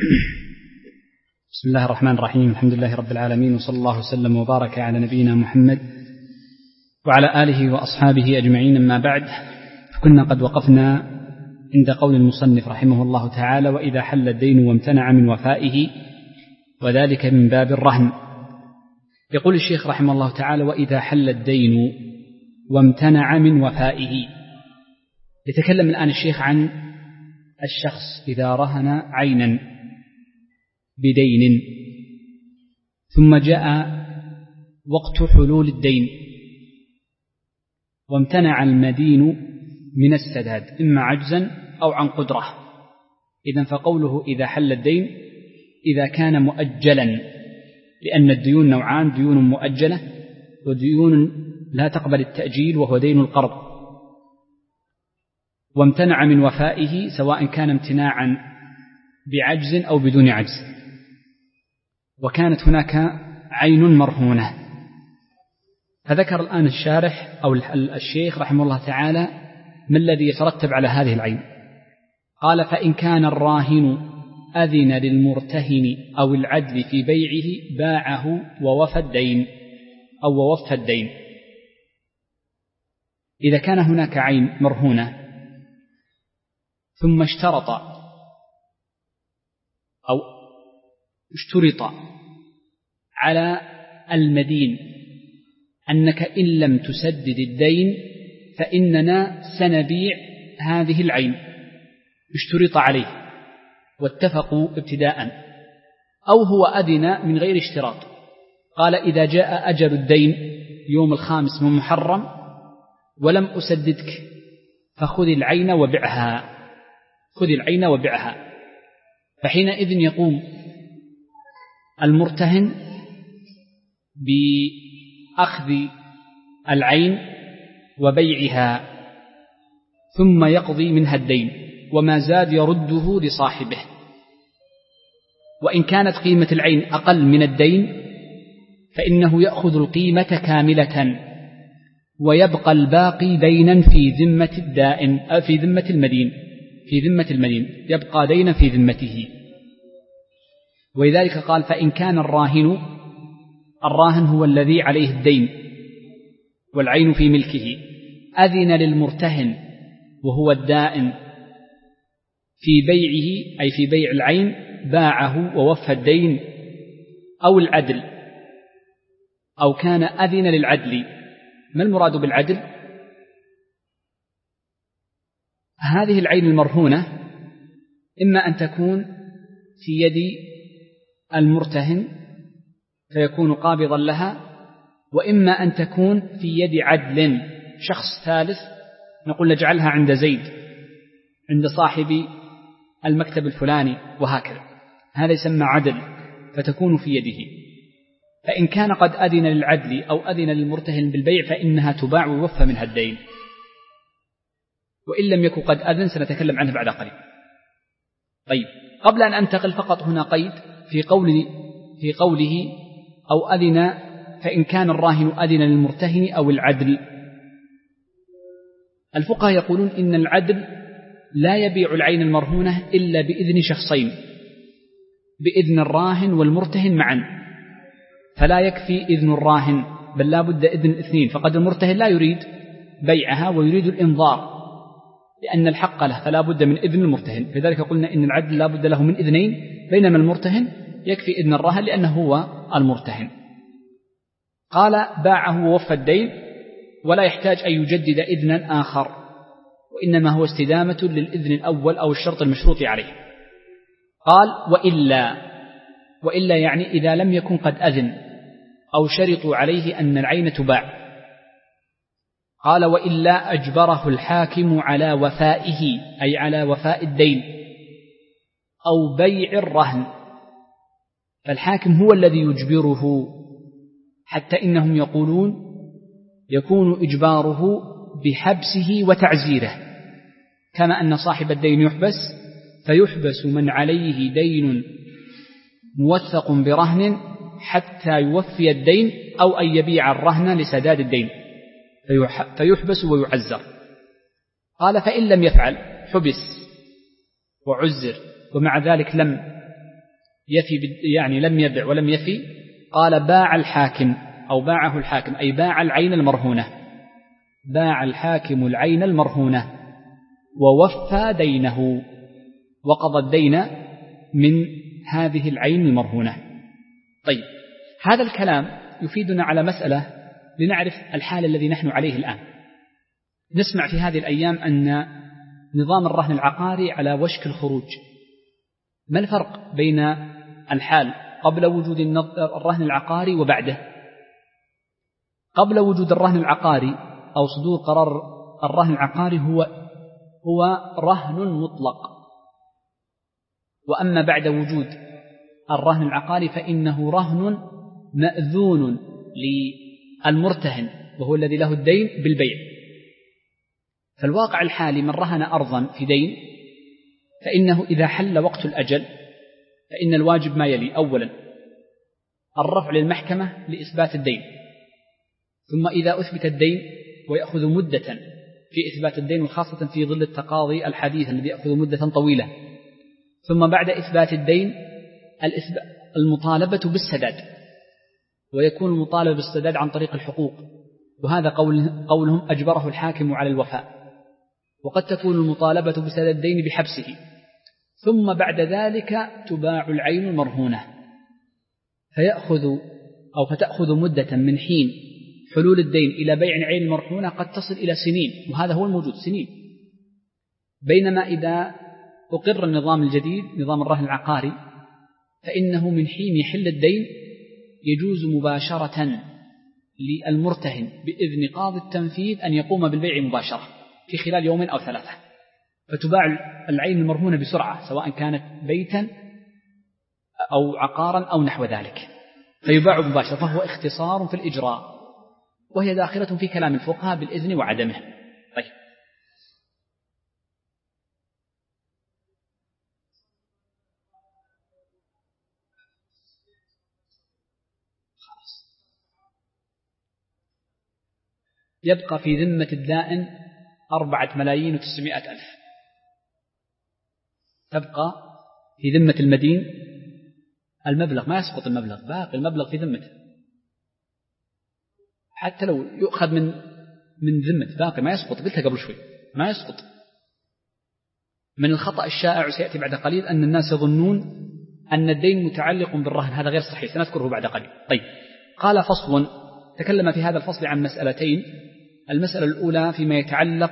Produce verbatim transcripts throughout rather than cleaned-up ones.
بسم الله الرحمن الرحيم. الحمد لله رب العالمين، وصلى الله وسلم وبارك على نبينا محمد وعلى آله وأصحابه أجمعين، أما بعد. فكنا قد وقفنا عند قول المصنف رحمه الله تعالى: وإذا حل الدين وامتنع من وفائه، وذلك من باب الرهن. يقول الشيخ رحمه الله تعالى: وإذا حل الدين وامتنع من وفائه. يتكلم الآن الشيخ عن الشخص إذا رهن عينا بدين ثم جاء وقت حلول الدين وامتنع المدين من السداد، إما عجزا أو عن قدرة. إذن فقوله إذا حل الدين إذا كان مؤجلا، لأن الديون نوعان: ديون مؤجلة وديون لا تقبل التأجيل، وهو دين القرض. وامتنع من وفائه سواء كان امتناعا بعجز أو بدون عجز. وكانت هناك عين مرهونة، فذكر الآن الشارح أو الشيخ رحمه الله تعالى ما الذي يترتب على هذه العين. قال: فإن كان الراهن أذن للمرتهن أو العدل في بيعه باعه ووفى الدين أو ووفى الدين. إذا كان هناك عين مرهونة ثم اشترط أو اشترط على المدين أنك إن لم تسدد الدين فإننا سنبيع هذه العين، اشترط عليه واتفقوا ابتداء، أو هو أذن من غير اشتراط، قال: إذا جاء أجل الدين يوم الخامس من محرم ولم أسددك فخذ العين وبعها، خذ العين وبعها. فحينئذ يقوم المرتهن بأخذ العين وبيعها ثم يقضي منها الدين، وما زاد يرده لصاحبه. وإن كانت قيمة العين أقل من الدين فإنه يأخذ القيمة كاملة ويبقى الباقي دينا في ذمة الدائن، في ذمة المدين، في ذمة المدين يبقى دينا في ذمته. ولذلك قال: فإن كان الراهن، الراهن هو الذي عليه الدين والعين في ملكه، أذن للمرتهن وهو الدائن في بيعه، أي في بيع العين، باعه ووفى الدين، أو العدل، أو كان أذن للعدل. ما المراد بالعدل؟ هذه العين المرهونة إما أن تكون في يد المرتهن فيكون قابضا لها، وإما أن تكون في يد عدل، شخص ثالث، نقول نجعلها عند زيد، عند صاحب المكتب الفلاني، وهكذا. هذا يسمى عدل، فتكون في يده. فإن كان قد أذن للعدل أو أذن للمرتهن بالبيع فإنها تباع ويوفى منها الدين. وإن لم يكن قد أذن سنتكلم عنه بعد قليل. طيب، قبل أن أنتقل فقط هنا قيد في قوله في قوله أو أذن، فإن كان الراهن أذن للمرتهن أو العدل. الفقهاء يقولون إن العدل لا يبيع العين المرهونة إلا بإذن شخصين، بإذن الراهن والمرتهن معا، فلا يكفي إذن الراهن بل لا بد إذن الاثنين. فقد المرتهن لا يريد بيعها ويريد الإنظار لأن الحق له، فلا بد من إذن المرتهن. لذلك قلنا إن العدل لا بد له من إذنين، بينما المرتهن يكفي إذن الراهن لأنه هو المرتهن. قال: باعه ووفى الدين، ولا يحتاج أن يجدد إذنا آخر، وإنما هو استدامة للإذن الأول أو الشرط المشروط عليه. قال: وإلا وإلا يعني إذا لم يكن قد أذن أو شرطوا عليه أن العين تباع. قال: وإلا أجبره الحاكم على وفائه، أي على وفاء الدين أو بيع الرهن. فالحاكم هو الذي يجبره، حتى إنهم يقولون يكون إجباره بحبسه وتعزيره، كما أن صاحب الدين يحبس، فيحبس من عليه دين موثق برهن حتى يوفي الدين أو أن يبيع الرهن لسداد الدين، فيحبس ويعزر. قال: فإن لم يفعل حبس وعزر ومع ذلك لم يفي يعني لم يبع ولم يفي، قال باع الحاكم أو باعه الحاكم أي باع العين المرهونة، باع الحاكم العين المرهونة ووفى دينه، وقضى الدين من هذه العين المرهونة. طيب، هذا الكلام يفيدنا على مسألة لنعرف الحال الذي نحن عليه الآن. نسمع في هذه الأيام أن نظام الرهن العقاري على وشك الخروج. ما الفرق بين الحال قبل وجود الرهن العقاري وبعده؟ قبل وجود الرهن العقاري أو صدور قرار الرهن العقاري هو هو رهن مطلق، وأما بعد وجود الرهن العقاري فإنه رهن مأذون للمرتهن وهو الذي له الدين بالبيع. فالواقع الحالي من رهن أرضا في دين فإنه إذا حل وقت الأجل فإن الواجب ما يلي: أولا الرفع للمحكمة لإثبات الدين، ثم إذا أثبت الدين ويأخذ مدة في إثبات الدين، وخاصة في ظل التقاضي الحديث الذي يأخذ مدة طويلة، ثم بعد إثبات الدين المطالبة بالسداد، ويكون المطالبة بالسداد عن طريق الحقوق، وهذا قول قولهم أجبره الحاكم على الوفاء. وقد تكون المطالبة بسداد الدين بحبسه، ثم بعد ذلك تباع العين المرهونة، فيأخذ أو فتأخذ مدة من حين حلول الدين إلى بيع العين المرهونة قد تصل إلى سنين، وهذا هو الموجود، سنين. بينما إذا أقر النظام الجديد نظام الرهن العقاري فإنه من حين يحل الدين يجوز مباشرة للمرتهن بإذن قاضي التنفيذ أن يقوم بالبيع مباشرة في خلال يوم أو ثلاثة، فتباع العين المرهونة بسرعة سواء كانت بيتا أو عقارا أو نحو ذلك، فيباع مباشرة، فهو اختصار في الإجراء، وهي داخلة في كلام الفقهاء بالإذن وعدمه. طيب، يبقى في ذمة الدائن أربعة ملايين وتسعمائة ألف، تبقى في ذمة المدين المبلغ، ما يسقط المبلغ، باقي المبلغ في ذمته، حتى لو يؤخذ من من ذمة باقي ما يسقط. قلتها قبل شوي ما يسقط. من الخطأ الشائع سيأتي بعد قليل أن الناس يظنون أن الدين متعلق بالرهن، هذا غير صحيح، سنذكره بعد قليل. طيب، قال فصل، تكلم في هذا الفصل عن مسألتين. المسألة الأولى فيما يتعلق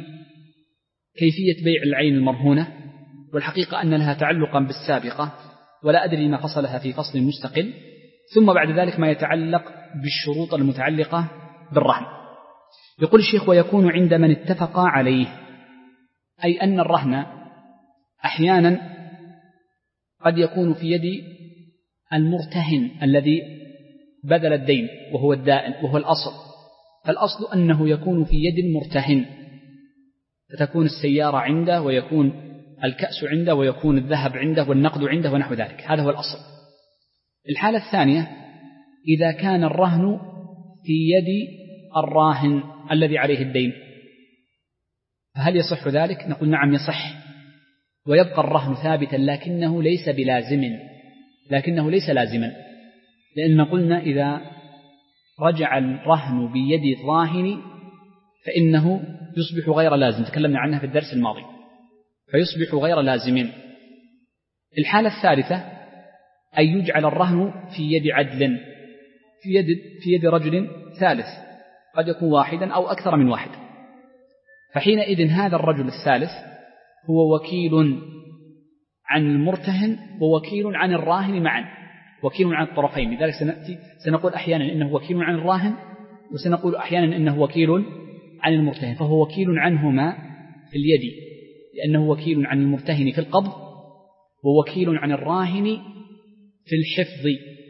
بكيفية بيع العين المرهونة، والحقيقة أن لها تعلقا بالسابقة ولا أدري ما فصلها في فصل مستقل. ثم بعد ذلك ما يتعلق بالشروط المتعلقة بالرهن. يقول الشيخ: ويكون عند من اتفق عليه، أي أن الرهن أحيانا قد يكون في يد المرتهن الذي بذل الدين وهو الدائن وهو الأصل، فالأصل أنه يكون في يد المرتهن، فتكون السيارة عنده ويكون الكأس عنده ويكون الذهب عنده والنقد عنده ونحو ذلك، هذا هو الأصل. الحالة الثانية إذا كان الرهن في يد الراهن الذي عليه الدين، فهل يصح ذلك؟ نقول نعم يصح، ويبقى الرهن ثابتا، لكنه ليس بلازم، لكنه ليس لازما، لأن قلنا إذا رجع الرهن بيد الراهن فإنه يصبح غير لازم، تكلمنا عنها في الدرس الماضي، فيصبح غير لازم. الحالة الثالثة أن يجعل الرهن في يد عدل، في يد, في يد رجل ثالث، قد يكون واحدا أو أكثر من واحد، فحينئذ هذا الرجل الثالث هو وكيل عن المرتهن ووكيل عن الراهن معا، وكيل عن الطرفين. لذلك سنأتي سنقول أحيانا إنه وكيل عن الراهن، وسنقول أحيانا إنه وكيل عن المرتهن، فهو وكيل عنهما في اليد لأنه وكيل عن المرتهن في القبض، ووكيل عن الراهن في الحفظ،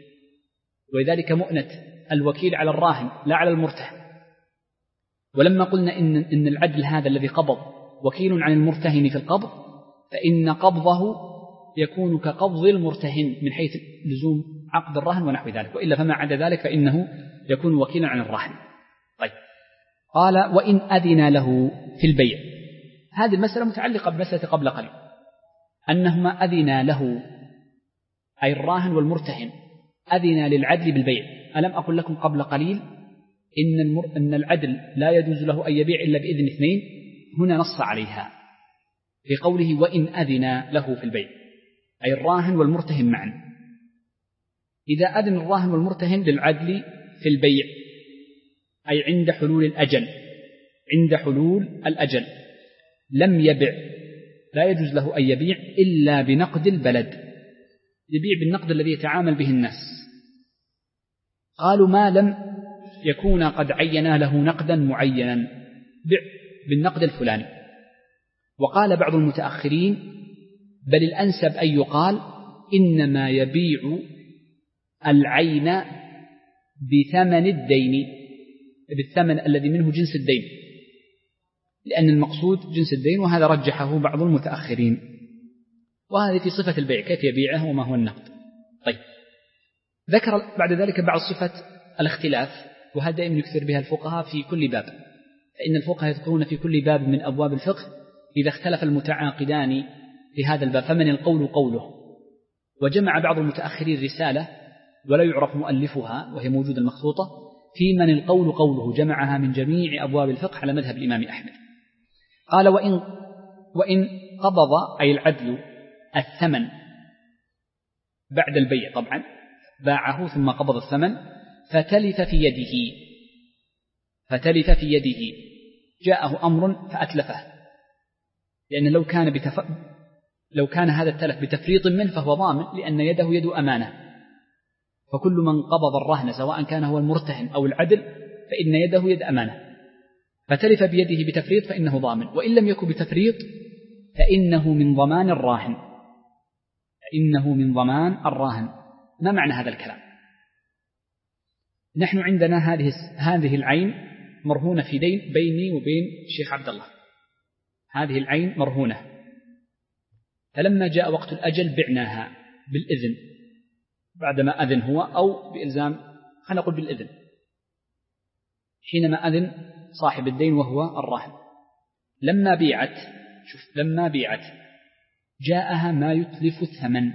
ولذلك مؤنة الوكيل على الراهن لا على المرتهن. ولما قلنا إن, إن العدل هذا الذي قبض وكيل عن المرتهن في القبض، فإن قبضه يكون كقبض المرتهن من حيث لزوم عقد الرهن ونحو ذلك، وإلا فما عدا ذلك فإنه يكون وكيلا عن الراهن. طيب، قال: وإن أذن له في البيع. هذه المسألة متعلقة بمسألة قبل قليل، أنهما أذن له أي الراهن والمرتهن أذن للعدل بالبيع. ألم أقل لكم قبل قليل إن, المر... إن العدل لا يجوز له أن يبيع إلا بإذن اثنين؟ هنا نص عليها في قوله وإن أذن له في البيع، أي الراهن والمرتهن معا. إذا أذن الراهن والمرتهن للعدل في البيع، أي عند حلول الأجل، عند حلول الأجل لم يبع، لا يجوز له أن يبيع إلا بنقد البلد، يبيع بالنقد الذي يتعامل به الناس. قالوا ما لم يكون قد عينا له نقدا معينا، بع بالنقد الفلاني. وقال بعض المتأخرين بل الأنسب أن يقال إنما يبيع العين بثمن الدين، بالثمن الذي منه جنس الدين، لأن المقصود جنس الدين، وهذا رجحه بعض المتأخرين. وهذه في صفة البيع كيف يبيعه وما هو النقد. طيب، ذكر بعد ذلك بعض صفة الاختلاف، وهذا دائما يكثر بها الفقهاء في كل باب، فإن الفقهاء يذكرون في كل باب من أبواب الفقه إذا اختلف المتعاقدان في هذا الباب فمن القول قوله. وجمع بعض المتأخرين رسالة ولا يعرف مؤلفها وهي موجودة المخطوطة في من القول قوله، جمعها من جميع أبواب الفقه على مذهب الإمام أحمد. قال وإن, وإن قبض أي العدل الثمن بعد البيع، طبعا باعه ثم قبض الثمن فتلف في يده، فتلف في يده جاءه أمر فأتلفه، لأن لو كان بتف... لو كان هذا التلف بتفريط منه فهو ضامن، لأن يده يد أمانة، فكل من قبض الرهن سواء كان هو المرتهن أو العدل فإن يده يد أمانة، فتلف بيده بتفريط فإنه ضامن، وإن لم يكن بتفريط فإنه من ضمان الراهن، فإنه من ضمان الراهن. ما معنى هذا الكلام؟ نحن عندنا هذه هذه العين مرهونة في دين بيني وبين الشيخ عبد الله، هذه العين مرهونة، فلما جاء وقت الأجل بعناها بالإذن، بعدما أذن هو أو بإلزام، خلينا نقول بالإذن، حينما أذن صاحب الدين وهو الراهن. لما بيعت، شوف لما بيعت جاءها ما يتلف الثمن،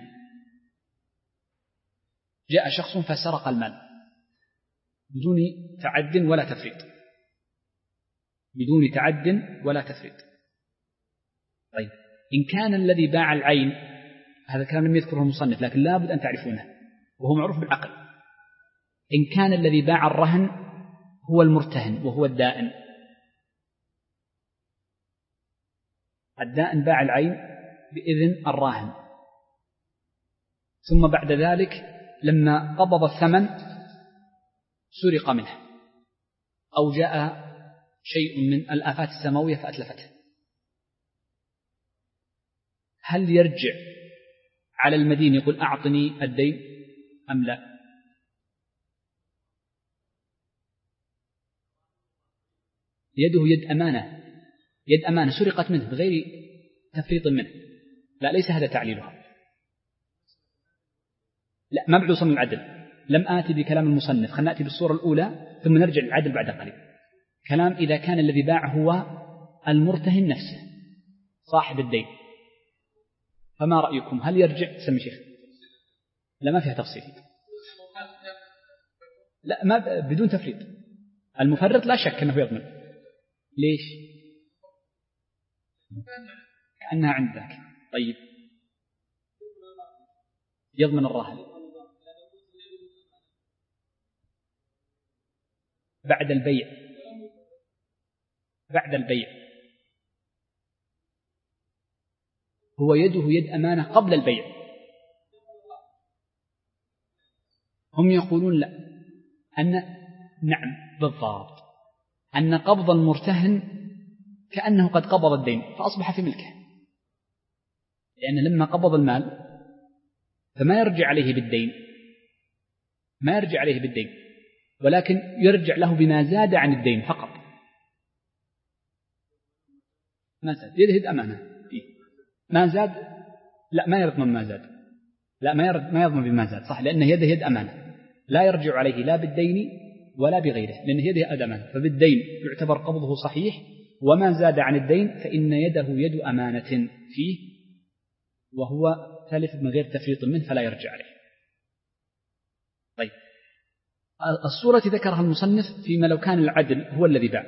جاء شخص فسرق المال بدون تعد ولا تفريط، بدون تعد ولا تفريط. طيب، إن كان الذي باع العين، هذا الكلام لم يذكره المصنف لكن لا بد أن تعرفونه وهو معروف بالعقل، إن كان الذي باع الرهن هو المرتهن وهو الدائن، الدائن باع العين بإذن الراهن، ثم بعد ذلك لما قبض الثمن سرق منه أو جاء شيء من الآفات السماوية فأتلفته، هل يرجع على المدين يقول أعطني الدين أم لا؟ يده يد أمانة، يد أمانة سرقت منه بغير تفريط منه، لا ليس هذا تعليلها، لا مبعوث من العدل. لم آتي بكلام المصنف، خلنا نأتي بالصورة الأولى ثم نرجع للعدل بعد قليل. كلام إذا كان الذي باع هو المرتهن نفسه صاحب الدين، فما رأيكم؟ هل يرجع؟ سمي شيخ. لا ما فيها تفصيل، لا ما بدون تفريط. المفرط لا شك أنه يضمن. ليش؟ كأنها عندك. طيب، يضمن الراهن بعد البيع، بعد البيع هو يده يد أمانة قبل البيع. هم يقولون لا، أن نعم بالضبط، أن قبض المرتهن كأنه قد قبض الدين فأصبح في ملكه، لأن لما قبض المال فما يرجع عليه بالدين، ما يرجع عليه بالدين، ولكن يرجع له بما زاد عن الدين فقط. ما زاد يده يد أمانة فيه، ما زاد لا ما يضمن ما زاد، لا ما يرد ما يضمن بما زاد، صح، لأن يده يد أمانة لا يرجع عليه لا بالدين ولا بغيره، لأن يده يد أمانة، فبالدين يعتبر قبضه صحيح، وما زاد عن الدين فإن يده يد أمانة فيه وهو ثالث من غير تفريط منه فلا يرجع عليه. طيب، الصورة ذكرها المصنف فيما لو كان العدل هو الذي باع.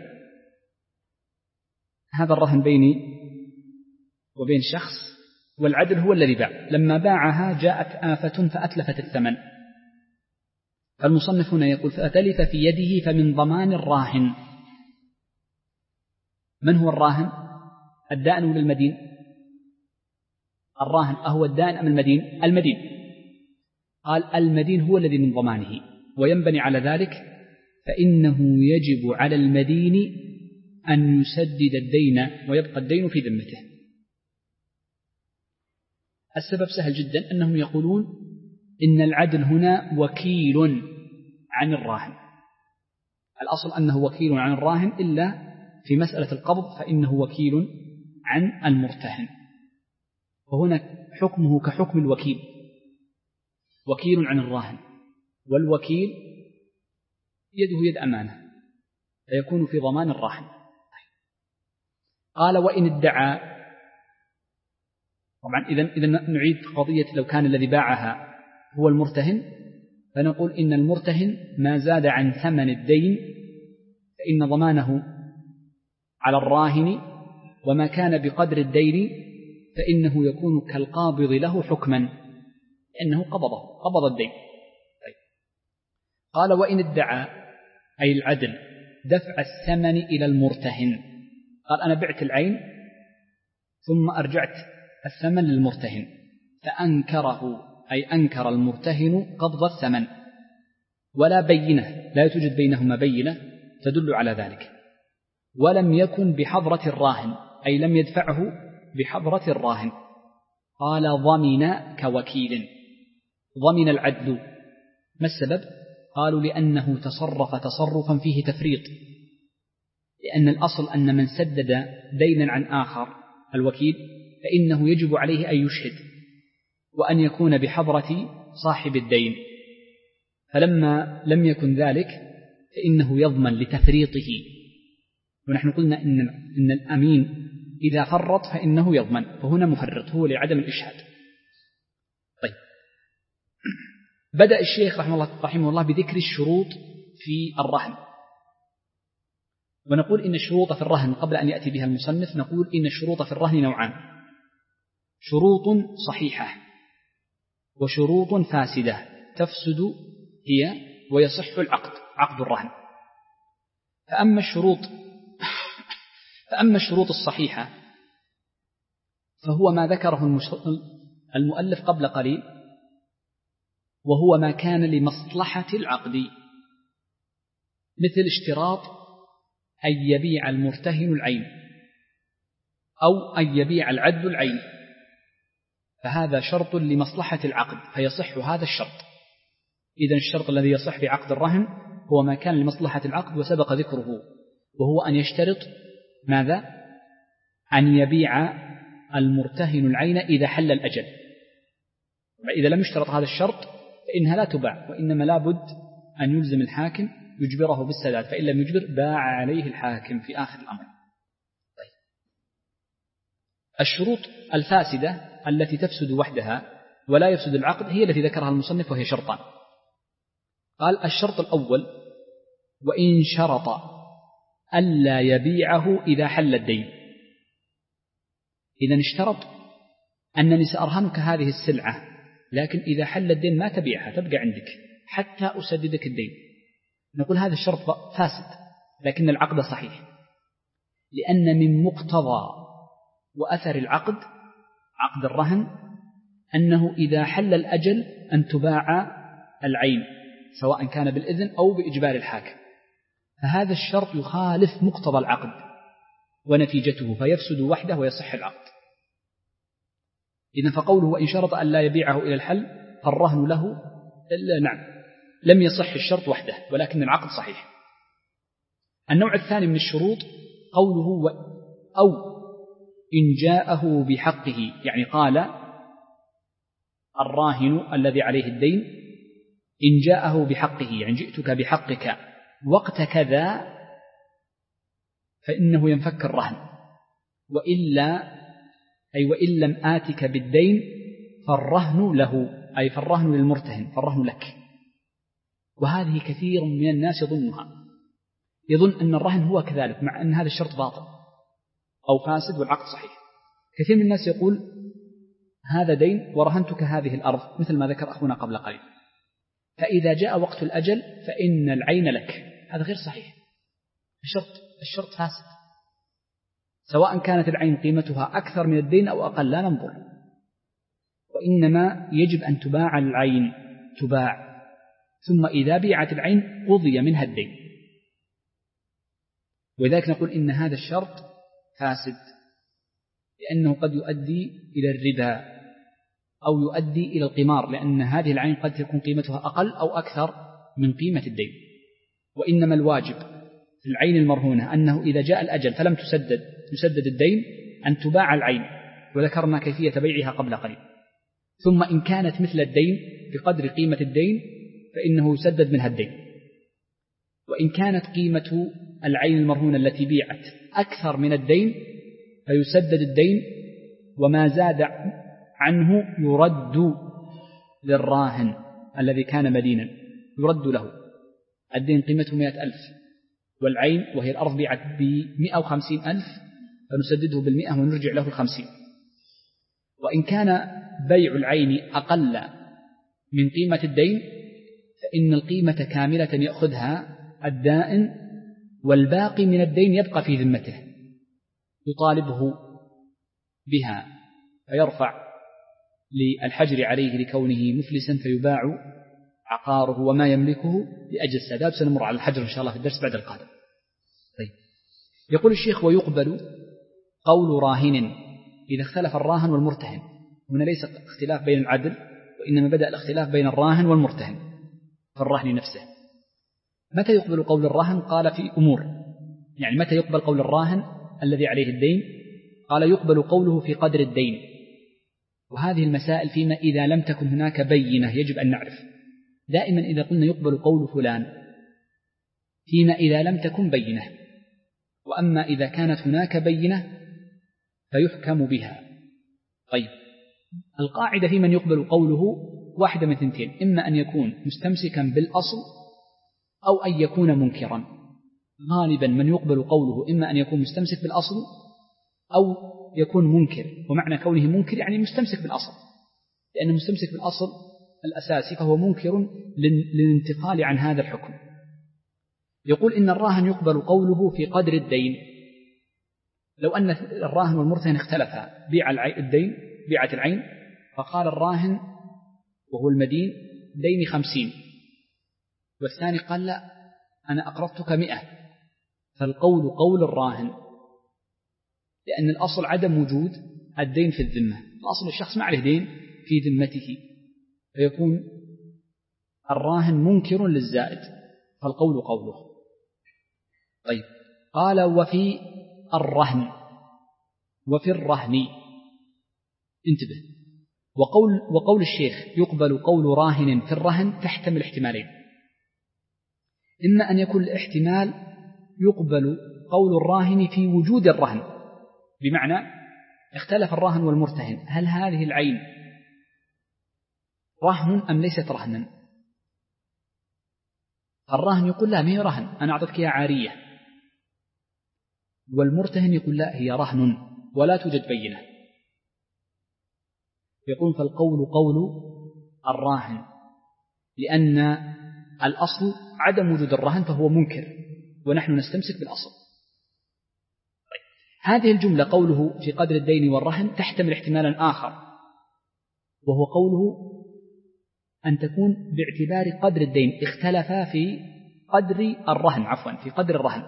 هذا الرهن بيني وبين شخص والعدل هو الذي باع، لما باعها جاءت آفة فأتلفت الثمن، فالمصنف هنا يقول فأتلف في يده فمن ضمان الراهن. من هو الراهن؟ الدائن ولا المدين؟ الراهن أهو الدائن أم المدين؟ المدين. قال المدين هو الذي من ضمانه، وينبني على ذلك فإنه يجب على المدين أن يسدد الدين ويبقى الدين في ذمته. السبب سهل جدا، أنهم يقولون إن العدل هنا وكيل عن الراهن. الأصل أنه وكيل عن الراهن، إلا في مسألة القبض فإنه وكيل عن المرتهن، وهنا حكمه كحكم الوكيل، وكيل عن الراهن، والوكيل يده يد أمانة فيكون في ضمان الراهن. قال وإن ادعى، طبعا إذن, إذن نعيد قضية لو كان الذي باعها هو المرتهن، فنقول إن المرتهن ما زاد عن ثمن الدين فإن ضمانه على الراهن، وما كان بقدر الدين فإنه يكون كالقابض له حكما، لأنه قبضه قبض الدين. طيب. قال وإن ادعى أي العدل دفع الثمن إلى المرتهن، قال أنا بعت العين ثم أرجعت الثمن للمرتهن، فأنكره أي أنكر المرتهن قبض الثمن ولا بينة، لا توجد بينهما بينة تدل على ذلك، ولم يكن بحضرة الراهن أي لم يدفعه بحضرة الراهن، قال ضمن كوكيل. ضمن العدل، ما السبب؟ قالوا لأنه تصرف تصرفا فيه تفريط، لأن الأصل أن من سدد دينا عن آخر الوكيل فإنه يجب عليه أن يشهد وأن يكون بحضرة صاحب الدين، فلما لم يكن ذلك فإنه يضمن لتفريطه، ونحن قلنا إن, إن الأمين إذا فرط فإنه يضمن، فهنا مفرط هو لعدم الإشهاد. طيب، بدأ الشيخ رحمه الله, رحمه الله بذكر الشروط في الرهن، ونقول إن الشروط في الرهن قبل أن يأتي بها المصنف نقول إن الشروط في الرهن نوعان: شروط صحيحة وشروط فاسدة تفسد هي ويصح العقد عقد الرهن. فأما الشروط فأما الشروط الصحيحة فهو ما ذكره المؤلف قبل قليل، وهو ما كان لمصلحة العقد، مثل اشتراط أن يبيع المرتهن العين أو أن يبيع العدل العين، فهذا شرط لمصلحة العقد فيصح هذا الشرط. إذن الشرط الذي يصح في عقد الرهن هو ما كان لمصلحة العقد وسبق ذكره، وهو أن يشترط ماذا؟ أن يبيع المرتهن العين إذا حل الأجل. إذا لم يشترط هذا الشرط فإنها لا تباع، وإنما لا بد أن يلزم الحاكم يجبره بالسداد، فإن لم يجبر باع عليه الحاكم في آخر الأمر. طيب. الشروط الفاسدة التي تفسد وحدها ولا يفسد العقد هي التي ذكرها المصنف، وهي شرطان. قال الشرط الأول: وإن شرط ألا يبيعه إذا حل الدين. إذن اشترط أنني سأرهنك هذه السلعة، لكن إذا حل الدين ما تبيعها، تبقى عندك حتى أسددك الدين. نقول هذا الشرط فاسد، لكن العقد صحيح، لأن من مقتضى وأثر العقد عقد الرهن أنه إذا حل الأجل أن تباع العين، سواء كان بالإذن أو بإجبار الحاكم، فهذا الشرط يخالف مقتضى العقد ونتيجته فيفسد وحده ويصح العقد. إذن فقوله وإن شرط أن لا يبيعه إلى الحل فالرهن له إلا نعم لم يصح الشرط وحده، ولكن العقد صحيح. النوع الثاني من الشروط قوله أو إن جاءه بحقه، يعني قال الراهن الذي عليه الدين إن جاءه بحقه، يعني جئتك بحقك وقت كذا فإنه ينفك الرهن، وإلا أي وإن لم آتك بالدين فالرهن له، أي فالرهن للمرتهن، فالرهن لك. وهذه كثير من الناس يظنها، يظن أن الرهن هو كذلك مع أن هذا الشرط باطل أو فاسد والعقد صحيح. كثير من الناس يقول هذا دين ورهنتك هذه الأرض مثل ما ذكر أخونا قبل قليل، فإذا جاء وقت الأجل فإن العين لك. هذا غير صحيح، الشرط الشرط فاسد، سواء كانت العين قيمتها أكثر من الدين أو أقل لا ننظر، وإنما يجب أن تباع العين، تباع ثم إذا بيعت العين قضي منها الدين. ولذلك نقول إن هذا الشرط فاسد، لأنه قد يؤدي إلى الربا أو يؤدي إلى القمار، لأن هذه العين قد تكون قيمتها أقل أو أكثر من قيمة الدين. وإنما الواجب في العين المرهونة أنه إذا جاء الأجل فلم تسدد يسدد الدين أن تباع العين، وذكرنا كيفية بيعها قبل قليل. ثم إن كانت مثل الدين بقدر قيمة الدين فإنه يسدد منها الدين. وإن كانت قيمة العين المرهونة التي بيعت أكثر من الدين فيسدد الدين، وما زاد عنه يرد للراهن الذي كان مدينا، يرد له. الدين قيمته مئة ألف والعين وهي الأرض بيعت بمئة وخمسين ألف فنسدده بالمئة ونرجع له الخمسين. وإن كان بيع العين أقل من قيمة الدين فإن القيمة كاملة يأخذها الدائن، والباقي من الدين يبقى في ذمته يطالبه بها، فيرفع للحجر عليه لكونه مفلسا فيباع عقاره وما يملكه لأجل السداد. سنمر على الحجر إن شاء الله في الدرس بعد القادم. طيب. يقول الشيخ ويقبل قول راهن إذا اختلف الراهن والمرتهن. هنا ليس اختلاف بين العدل، وإنما بدأ الاختلاف بين الراهن والمرتهن في الرهن نفسه. متى يقبل قول الراهن؟ قال في أمور، يعني متى يقبل قول الراهن الذي عليه الدين؟ قال يقبل قوله في قدر الدين. وهذه المسائل فيما إذا لم تكن هناك بينة يجب أن نعرف. دائما إذا قلنا يقبل قول فلان فيما إذا لم تكن بينة، وأما إذا كانت هناك بينة فيحكم بها. طيب، القاعدة في من يقبل قوله واحدة من ثنتين: إما أن يكون مستمسكا بالأصل أو أن يكون منكرا. غالبا من يقبل قوله إما أن يكون مستمسك بالأصل أو يكون منكر، ومعنى كونه منكر يعني مستمسك بالأصل، لأنه مستمسك بالأصل الأساسي فهو منكر للانتقال عن هذا الحكم. يقول إن الراهن يقبل قوله في قدر الدين. لو أن الراهن والمرتهن اختلفا، بيع الدين بيعت العين، فقال الراهن وهو المدين ديني خمسين، والثاني قال لا أنا أقرضتك مئة، فالقول قول الراهن، لأن الأصل عدم وجود الدين في الذمة. الأصل الشخص ما عليه دين في ذمته، فيكون الراهن منكر للزائد، فالقول قوله. طيب، قال وفي الرهن وفي الرهن، انتبه، وقول, وقول الشيخ يقبل قول راهن في الرهن تحتمل احتمالين: إما أن يكون الاحتمال يقبل قول الراهن في وجود الرهن، بمعنى اختلف الراهن والمرتهن هل هذه العين رهن أم ليست رهنا. الراهن يقول لا ما هي رهن، أنا أعطتك يا عارية، والمرتهن يقول لا هي رهن ولا توجد بينة. يقول فالقول قول الراهن، لأن الأصل عدم وجود الرهن فهو منكر ونحن نستمسك بالأصل. طيب. هذه الجملة قوله في قدر الدين والرهن تحتمل احتمالا آخر، وهو قوله أن تكون باعتبار قدر الدين، اختلفا في قدر الرهن عفوا في قدر الرهن.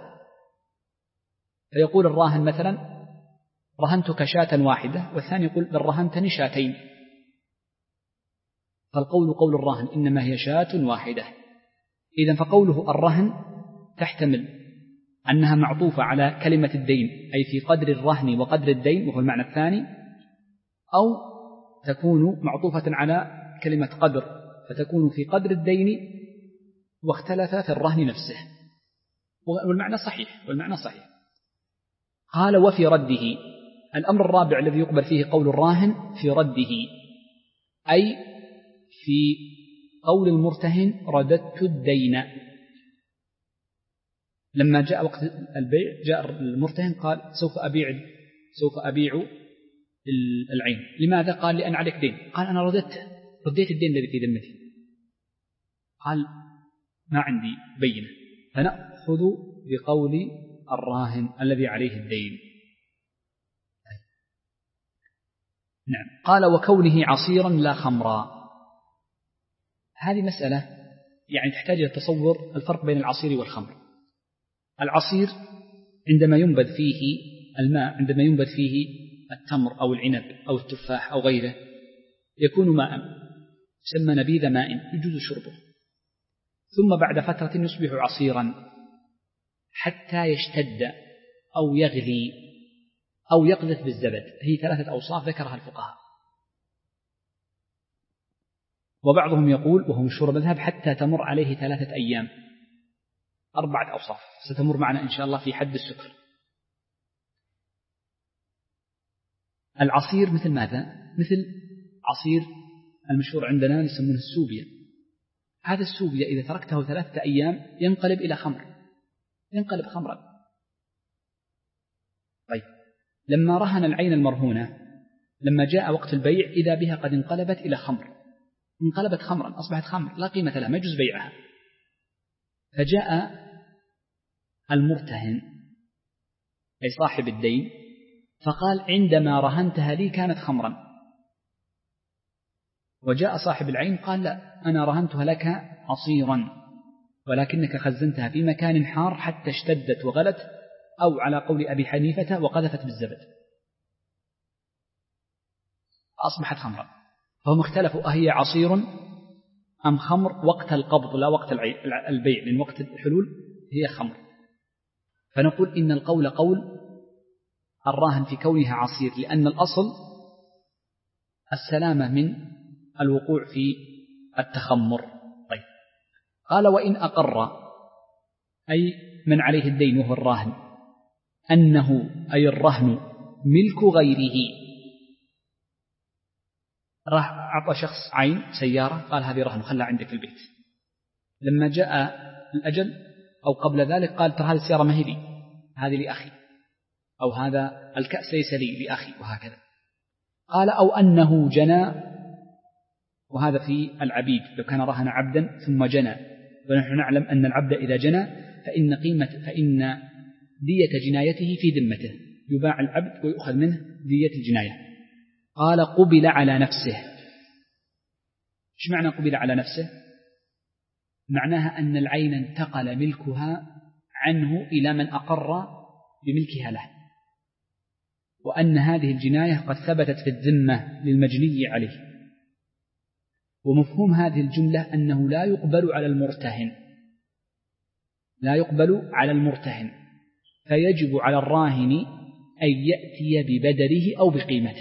فيقول الراهن مثلا رهنتك شاة واحدة، والثاني يقول بل رهنتني شاتين، فالقول قول الراهن إنما هي شاة واحدة. إذن فقوله الرهن تحتمل أنها معطوفة على كلمة الدين أي في قدر الرهن وقدر الدين وهو المعنى الثاني، أو تكون معطوفة على كلمة قدر فتكون في قدر الدين واختلف في الرهن نفسه، والمعنى صحيح والمعنى صحيح. قال وفي رده، الأمر الرابع الذي يقبل فيه قول الراهن في رده، أي في قول المرتهن رددت الدين. لما جاء وقت البيع جاء المرتهن قال سوف أبيع سوف أبيع العين. لماذا؟ قال لأن عليك دين. قال أنا رددت رديت الدين الذي في ذمتي. قال ما عندي بينة. فنأخذ بقول الراهن الذي عليه الدين. نعم. قال وكونه عصيرا لا خمرا. هذه مسألة يعني تحتاج إلى تصور الفرق بين العصير والخمر. العصير عندما ينبذ فيه الماء، عندما ينبذ فيه التمر أو العنب أو التفاح أو غيره، يكون ماء يسمى نبيذ ماء يجوز شربه، ثم بعد فترة يصبح عصيرا حتى يشتد أو يغلي أو يقذف بالزبد. هي ثلاثة أوصاف ذكرها الفقهاء. وبعضهم يقول وهو مشهور المذهب حتى تمر عليه ثلاثة أيام. أربعة أوصاف ستمر معنا إن شاء الله في حد السكر. العصير مثل ماذا؟ مثل عصير المشهور عندنا يسمونه السوبيا. هذا السوبيا إذا تركته ثلاثة أيام ينقلب إلى خمر، ينقلب خمرا. طيب لما رهن العين المرهونة لما جاء وقت البيع إذا بها قد انقلبت إلى خمر، انقلبت خمرا، أصبحت خمر لا قيمة لها، ما يجوز بيعها. فجاء المرتهن أي صاحب الدين فقال عندما رهنتها لي كانت خمرا. وجاء صاحب العين قال لا أنا رهنتها لك عصيرا ولكنك خزنتها في مكان حار حتى اشتدت وغلت، أو على قول أبي حنيفة وقذفت بالزبد، أصبحت خمرا. فهم اختلفوا أهي عصير أم خمر وقت القبض لا وقت البيع، من وقت الحلول هي خمر. فنقول إن القول قول الراهن في كونها عصير، لأن الأصل السلامة من الوقوع في التخمر. طيب قال وإن أقر أي من عليه الدين وهو الراهن أنه أي الرهن ملك غيره. راح أعطى شخص عين سيارة قال هذه رهن خلها عندك في البيت. لما جاء الأجل أو قبل ذلك قال ترى هذه السيارة ما هي لي، هذه لأخي، أو هذا الكأس ليس لي لأخي، وهكذا. قال أو أنه جنى، وهذا في العبيد لو كان رهن عبدا ثم جنى، ونحن نعلم أن العبد إذا جنى فإن قيمة فإن دية جنايته في ذمته، يباع العبد ويؤخذ منه دية الجناية. قال قبل على نفسه. إيش معنى قبل على نفسه؟ معناها أن العين انتقل ملكها عنه إلى من أقر بملكها له، وأن هذه الجناية قد ثبتت في الذمة للمجني عليه. ومفهوم هذه الجملة أنه لا يقبل على المرتهن، لا يقبل على المرتهن، فيجب على الراهن أن يأتي ببدله أو بقيمته.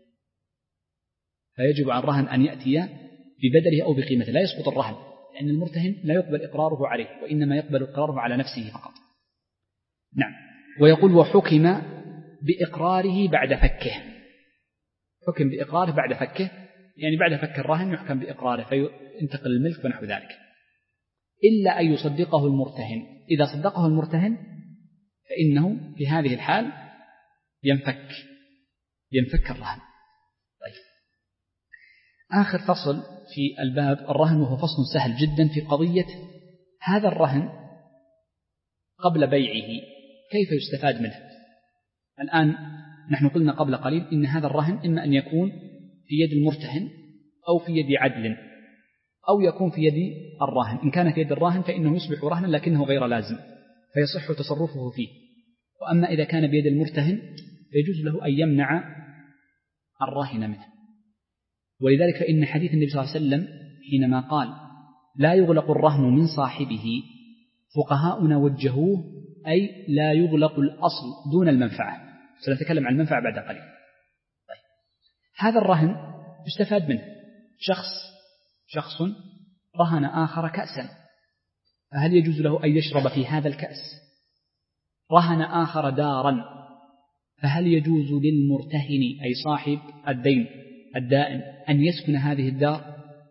فيجب على الراهن أن يأتي ببدله أو بقيمته، لا يسقط الرهن، لأن المرتهن لا يقبل إقراره عليه، وإنما يقبل إقراره على نفسه فقط. نعم. ويقول وحكم بإقراره بعد فكه. حكم بإقراره بعد فكه يعني بعد فك الراهن يحكم بإقراره فينتقل الملك ونحو ذلك، إلا أن يصدقه المرتهن. إذا صدقه المرتهن فإنه في هذه الحال ينفك ينفك الرهن. طيب آخر فصل في الباب الرهن، وهو فصل سهل جدا في قضية هذا الرهن قبل بيعه كيف يستفاد منه. الآن نحن قلنا قبل قليل إن هذا الرهن إما أن يكون في يد المرتهن أو في يد عدل أو يكون في يد الراهن. إن كان في يد الراهن فإنه يصبح رهنا لكنه غير لازم فيصح تصرفه فيه، وأما إذا كان بيد المرتهن فيجوز له أن يمنع الراهن منه. ولذلك فإن حديث النبي صلى الله عليه وسلم حينما قال لا يغلق الرهن من صاحبه فقهاؤنا وجهوه أي لا يغلق الأصل دون المنفعة. سنتكلم عن المنفعة بعد قليل. طيب. هذا الرهن يستفاد منه. شخص شخص رهن آخر كأسا، فهل يجوز له أن يشرب في هذا الكأس؟ رهن آخر دارا، فهل يجوز للمرتهن أي صاحب الدين الدائن أن يسكن هذه الدار؟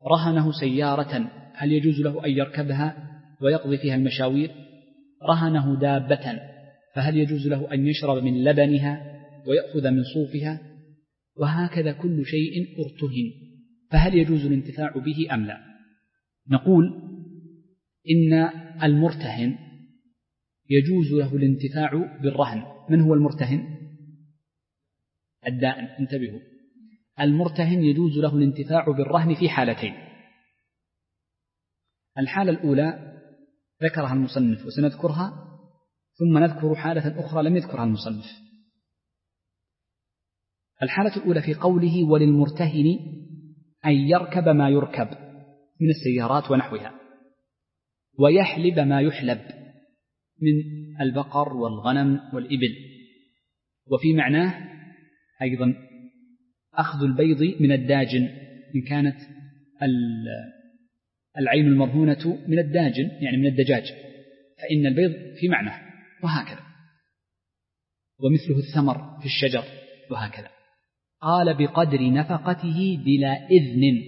رهنه سيارة هل يجوز له أن يركبها ويقضي فيها المشاوير؟ رهنه دابة فهل يجوز له أن يشرب من لبنها ويأخذ من صوفها؟ وهكذا كل شيء ارتهن، فهل يجوز الانتفاع به أم لا؟ نقول إن المرتهن يجوز له الانتفاع بالرهن. من هو المرتهن؟ الدائن. انتبهوا، المرتهن يجوز له الانتفاع بالرهن في حالتين. الحالة الأولى ذكرها المصنف وسنذكرها، ثم نذكر حالة أخرى لم يذكرها المصنف. الحالة الأولى في قوله وللمرتهن أن يركب ما يركب من السيارات ونحوها، ويحلب ما يحلب من البقر والغنم والإبل. وفي معناه أيضا أخذ البيض من الداجن إن كانت العين المرهونة من الداجن يعني من الدجاج، فإن البيض في معناه، وهكذا. ومثله الثمر في الشجر وهكذا. قال بقدر نفقته بلا إذن.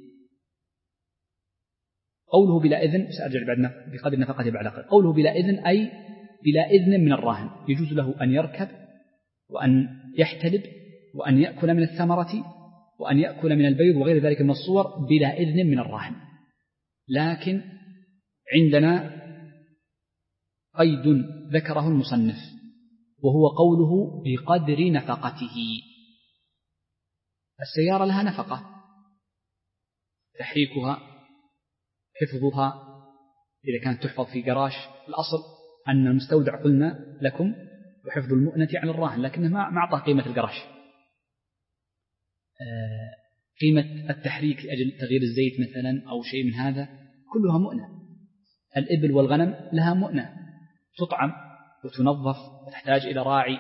قوله بلا إذن سأرجع بعد بقدر نفقته بعد قدر. قوله بلا إذن أي بلا إذن من الراهن، يجوز له أن يركب وأن يحتلب وأن يأكل من الثمرة وأن يأكل من البيض وغير ذلك من الصور بلا إذن من الراهن. لكن عندنا قيد ذكره المصنف، وهو قوله بقدر نفقته. السيارة لها نفقة، تحريكها، حفظها إذا كانت تحفظ في جراج. الأصل أن المستودع قلنا لكم وحفظ المؤنة على الراهن، لكنه ما أعطى قيمة الجراج، قيمة التحريك لأجل تغيير الزيت مثلا أو شيء من هذا، كلها مؤنة. الإبل والغنم لها مؤنة، تطعم وتنظف وتحتاج إلى راعي.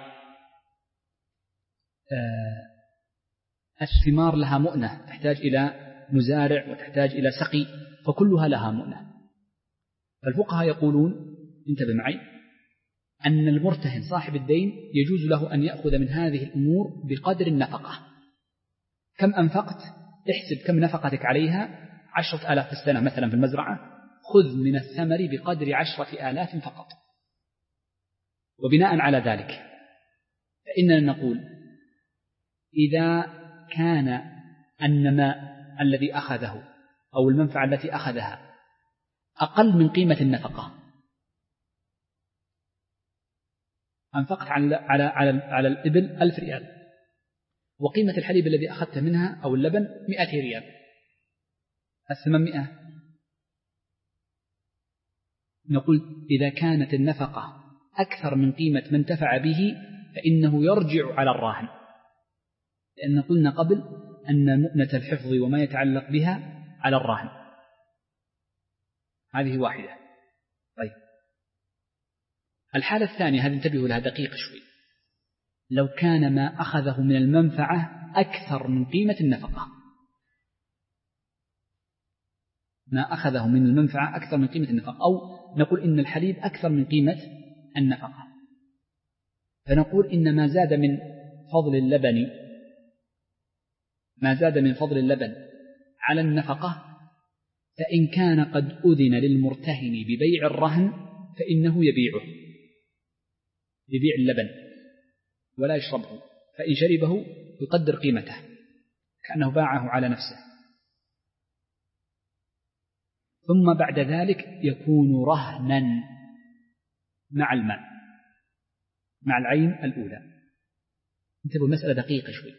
الثمار لها مؤنة، تحتاج إلى مزارع وتحتاج إلى سقي، فكلها لها مؤنة. فالفقهاء يقولون انتبه معي أن المرتهن صاحب الدين يجوز له أن يأخذ من هذه الأمور بقدر النفقة. كم أنفقت؟ احسب كم نفقتك عليها، عشرة آلاف في السنة مثلا في المزرعة، خذ من الثمر بقدر عشرة آلاف فقط. وبناء على ذلك فإننا نقول إذا كان النماء الذي أخذه أو المنفعة التي أخذها أقل من قيمة النفقة، أنفقت على على على, على الإبل ألف ريال، وقيمة الحليب الذي أخذت منها أو اللبن مئة ريال، الثمانمائة. نقول إذا كانت النفقة أكثر من قيمة من انتفع به فإنه يرجع على الراهن، لأن قلنا قبل أن مؤنة الحفظ وما يتعلق بها على الراهن. هذه واحدة. طيب الحالة الثانية، هذه انتبهوا لها دقيقة شوي، لو كان ما أخذه من المنفعة أكثر من قيمة النفقة، ما أخذه من المنفعة أكثر من قيمة النفقة، أو نقول إن الحليب أكثر من قيمة النفقة، فنقول إن ما زاد من فضل اللبن ما زاد من فضل اللبن على النفقة، فإن كان قد أذن للمرتهن ببيع الرهن فإنه يبيعه، يبيع اللبن ولا يشربه، فإن شربه يقدر قيمته كأنه باعه على نفسه، ثم بعد ذلك يكون رهنا مع المال، مع العين الأولى. انتبهوا المسألة دقيقة شوي،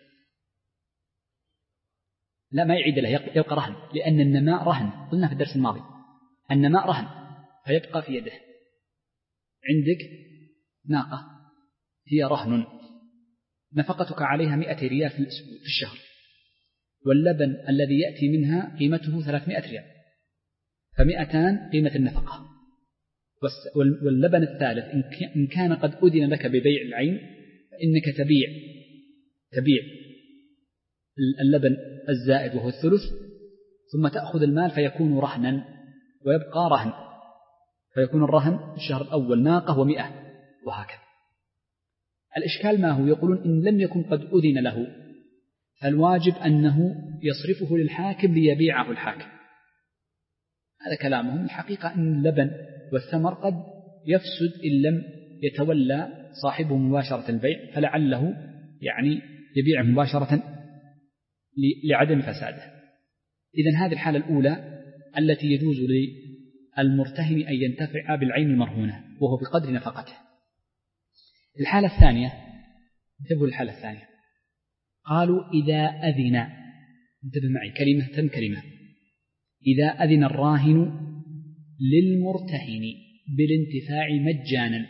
لا ما يعيد له، يبقى رهن، لأن النماء رهن، قلنا في الدرس الماضي النماء رهن، فيبقى في يده. عندك ناقة هي رهن، نفقتك عليها مئة ريال في الشهر، واللبن الذي يأتي منها قيمته ثلاثمائة ريال، فمئتان قيمة النفقة. واللبن الثالث إن كان قد أذن لك ببيع العين فإنك تبيع تبيع اللبن الزائد وهو الثلث، ثم تأخذ المال فيكون رهنا ويبقى رهن، فيكون الرهن الشهر الأول ناقة ومئة، وهكذا. الإشكال ما هو؟ يقولون إن لم يكن قد أذن له فالواجب أنه يصرفه للحاكم ليبيعه الحاكم. هذا كلامهم. الحقيقة أن اللبن والثمر قد يفسد إن لم يتولى صاحبه مباشرة البيع، فلعله يعني يبيع مباشرة لعدم فساده. إذن هذه الحالة الأولى التي يجوز للمرتهن أن ينتفع بالعين المرهونة وهو بقدر نفقته. الحالة الثانية، انتبهوا الحالة الثانية، قالوا إذا أذن، انتبه معي كلمة كلمة، إذا أذن الراهن للمرتهن بالانتفاع مجانا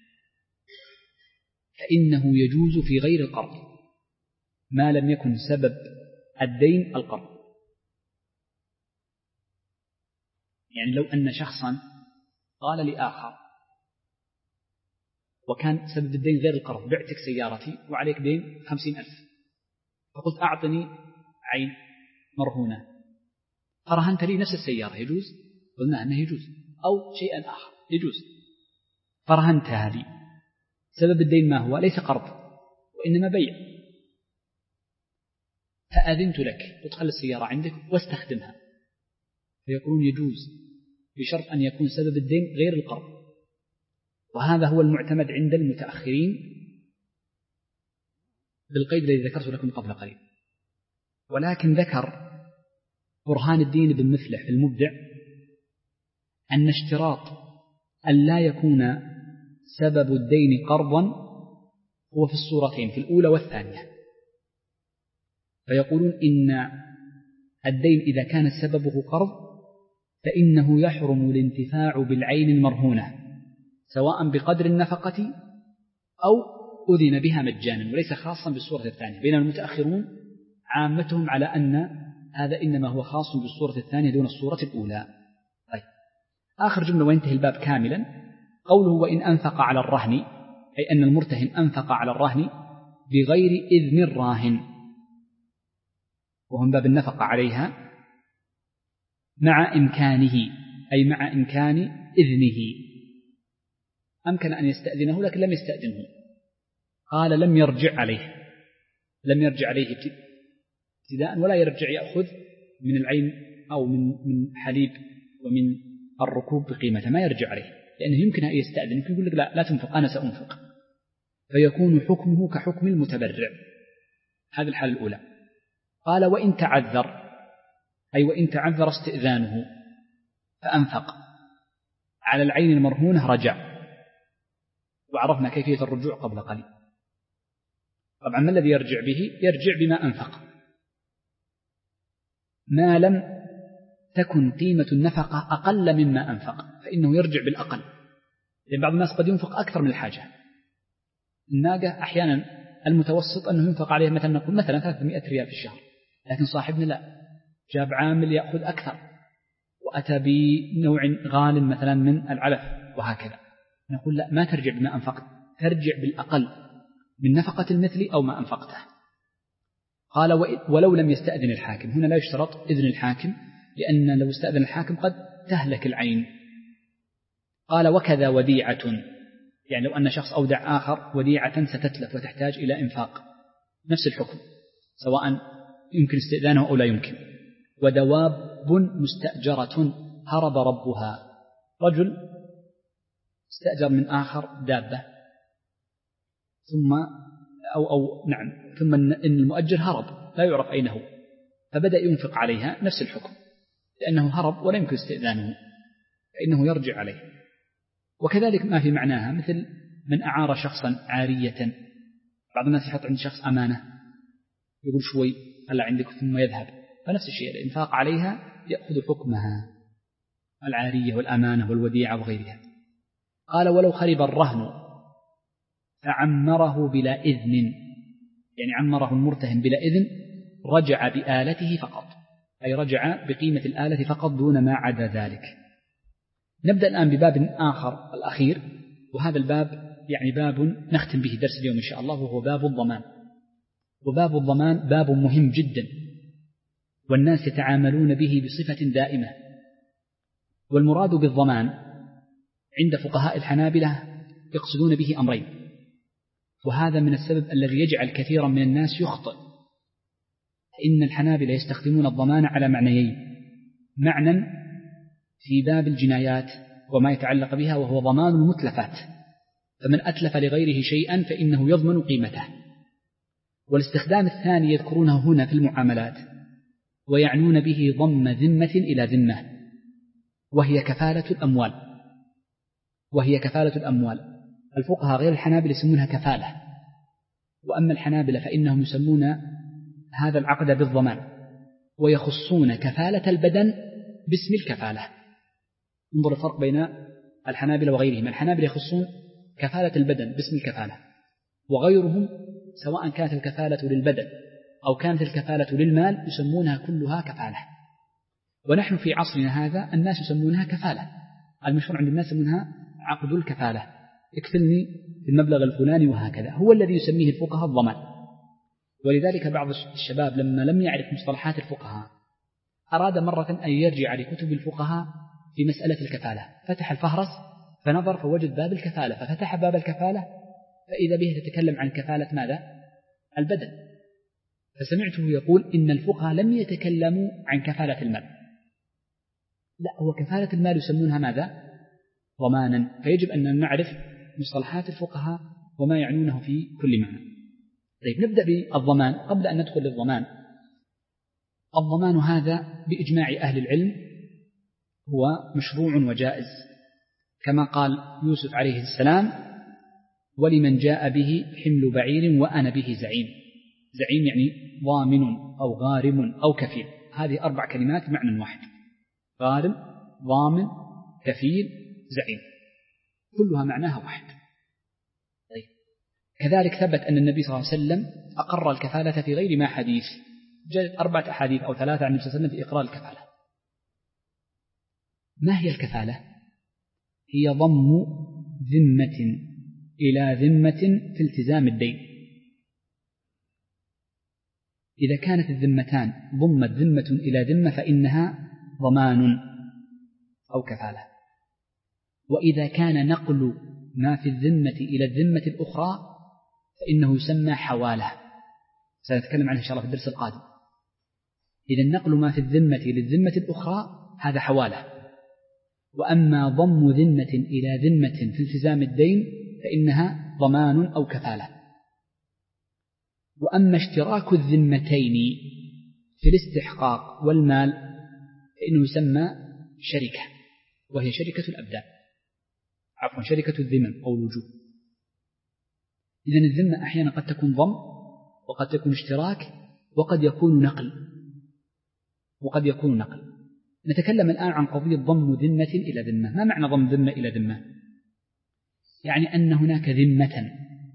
فإنه يجوز في غير القرض ما لم يكن سبب الدين القرض. يعني لو أن شخصا قال لآخر وكان سبب الدين غير القرض، بعتك سيارتي وعليك دين خمسين ألف، فقلت أعطني عين مرهونة فرهنت لي نفس السيارة، يجوز؟ قلنا أنه يجوز. أو شيئا آخر يجوز، فرهنتها لي، سبب الدين ما هو؟ ليس قرض وإنما بيع، فأذنت لك تدخل السيارة عندك واستخدمها، فيقولون يجوز بشرط أن يكون سبب الدين غير القرض. وهذا هو المعتمد عند المتأخرين بالقيد الذي ذكرت لكم قبل قليل. ولكن ذكر برهان الدين بن مفلح في المبدع أن اشتراط أن لا يكون سبب الدين قرضا هو في الصورتين، في الأولى والثانية. فيقولون إن الدين إذا كان سببه قرض فإنه يحرم الانتفاع بالعين المرهونة سواء بقدر النفقة أو أذن بها مجانا، وليس خاصا بالصورة الثانية. بين المتأخرون عامتهم على أن هذا إنما هو خاص بالصورة الثانية دون الصورة الأولى. طيب، آخر جملة وينتهي الباب كاملا، قوله وإن أنفق على الرهن، أي أن المرتهن أنفق على الرهن بغير إذن الراهن، وهم باب النفقة عليها مع إمكانه، أي مع إمكان إذنه. أمكن أن يستأذنه لكن لم يستأذنه، قال لم يرجع عليه، لم يرجع عليه ابتداء، ولا يرجع يأخذ من العين أو من من حليب ومن الركوب بقيمته، ما يرجع عليه، لأنه يمكن أن يستأذن، يمكن يقول لك لا لا تنفق أنا سأنفق، فيكون حكمه كحكم المتبرع. هذه الحالة الأولى. قال وإن تعذر، أي وإن تعذر استئذانه فأنفق على العين المرهونة رجع، وعرفنا كيفية الرجوع قبل قليل. طبعا ما الذي يرجع به؟ يرجع بما أنفق ما لم تكن قيمة النفقة أقل مما أنفق، فإنه يرجع بالأقل، لأن بعض الناس قد ينفق أكثر من الحاجة. الناقة أحيانا المتوسط أنه ينفق عليها مثلا نقول مثلا ثلاثمائة ريال في الشهر، لكن صاحبنا لا، جاب عامل يأخذ أكثر وأتى بنوع غال مثلا من العلف وهكذا، نقول لا، ما ترجع بما أنفقت، ترجع بالأقل من نفقة المثل أو ما أنفقته. قال ولو لم يستأذن الحاكم، هنا لا يشترط إذن الحاكم، لأن لو استأذن الحاكم قد تهلك العين. قال وكذا وديعة، يعني لو أن شخص أودع آخر وديعة ستتلف وتحتاج إلى إنفاق، نفس الحكم سواء يمكن استئذانه أو لا يمكن. ودواب مستأجرة هرب ربها، رجل استأجر من آخر دابة ثم أو, أو نعم ثم إن المؤجر هرب لا يعرف أين هو، فبدأ ينفق عليها، نفس الحكم، لأنه هرب ولا يمكن استئذانه فإنه يرجع عليه. وكذلك ما في معناها مثل من أعار شخصا عارية، بعض الناس يحط عند شخص أمانة يقول شوي هلا عندك ثم يذهب، فنفس الشيء الإنفاق عليها يأخذ حكمها العارية والأمانة والوديعة وغيرها. قال ولو خرب الرهن فعمره بلا إذن، يعني عمره المرتهن بلا إذن، رجع بآلته فقط، أي رجع بقيمة الآلة فقط دون ما عدا ذلك. نبدأ الآن بباب آخر الأخير، وهذا الباب يعني باب نختم به درس اليوم إن شاء الله، وهو باب الضمان. وباب الضمان باب مهم جدا، والناس يتعاملون به بصفة دائمة. والمراد بالضمان عند فقهاء الحنابلة يقصدون به أمرين، وهذا من السبب الذي يجعل كثيرا من الناس يخطئ. إن الحنابلة يستخدمون الضمان على معنيين: معنى في باب الجنايات وما يتعلق بها وهو ضمان المتلفات، فمن أتلف لغيره شيئا فإنه يضمن قيمته. والاستخدام الثاني يذكرونه هنا في المعاملات ويعنون به ضم ذمة إلى ذمة، وهي كفالة الأموال وهي كفالة الأموال الفقهاء غير الحنابلة يسمونها كفالة، وأما الحنابلة فإنهم يسمون هذا العقد بالضمان ويخصون كفالة البدن باسم الكفالة. انظر الفرق بين الحنابلة وغيرهم: الحنابلة يخصون كفالة البدن باسم الكفالة، وغيرهم سواء كانت الكفالة للبدن أو كانت الكفالة للمال يسمونها كلها كفالة. ونحن في عصرنا هذا الناس يسمونها كفالة، المشهور عند الناس يسمونها عقد الكفالة، اكفلني في المبلغ الفلاني، وهكذا هو الذي يسميه الفقهاء الضمان. ولذلك بعض الشباب لما لم يعرف مصطلحات الفقهاء أراد مرة أن يرجع لكتب الفقهاء في مسألة الكفالة، فتح الفهرس فنظر فوجد باب الكفالة، ففتح باب الكفالة فإذا به تتكلم عن كفالة ماذا؟ البدن. فسمعته يقول إن الفقهاء لم يتكلموا عن كفالة المال، لا، هو كفالة المال يسمونها ماذا؟ ضمانا. فيجب أن نعرف مصطلحات الفقهاء وما يعنونه في كل معنى. طيب، نبدأ بالضمان. قبل أن ندخل للضمان، الضمان هذا بإجماع أهل العلم هو مشروع وجائز، كما قال يوسف عليه السلام: ولمن جاء به حمل بعير وأنا به زعيم. زعيم يعني ضامن أو غارم أو كفيل، هذه أربع كلمات معنى واحد: غارم، ضامن، كفيل، زعيم، كلها معناها واحد. طيب، كذلك ثبت أن النبي صلى الله عليه وسلم أقر الكفالة في غير ما حديث، جاءت أربعة أحاديث أو ثلاثة عن النبي صلى الله عليه وسلم في إقرار الكفالة. ما هي الكفالة؟ هي ضم ذمة إلى ذمة في التزام الدين. إذا كانت الذمتان ضمت ذمة إلى ذمة فإنها ضمان أو كفالة، وإذا كان نقل ما في الذمة إلى الذمة الأخرى فإنه يسمى حوالة، سنتكلم عنه إن شاء الله في الدرس القادم. إذا نقل ما في الذمة للذمة الأخرى هذا حوالة، وأما ضم ذمة إلى ذمة في التزام الدين فإنها ضمان أو كفالة. وأما اشتراك الذمتين في الاستحقاق والمال فإنه يسمى شركة، وهي شركة الأبدان، عفوا شركة الذمم أو الوجوب. إذن الذمة أحيانا قد تكون ضم، وقد تكون اشتراك، وقد يكون نقل وقد يكون نقل نتكلم الآن عن قضية ضم ذمة إلى ذمة. ما معنى ضم ذمة إلى ذمة؟ يعني أن هناك ذمة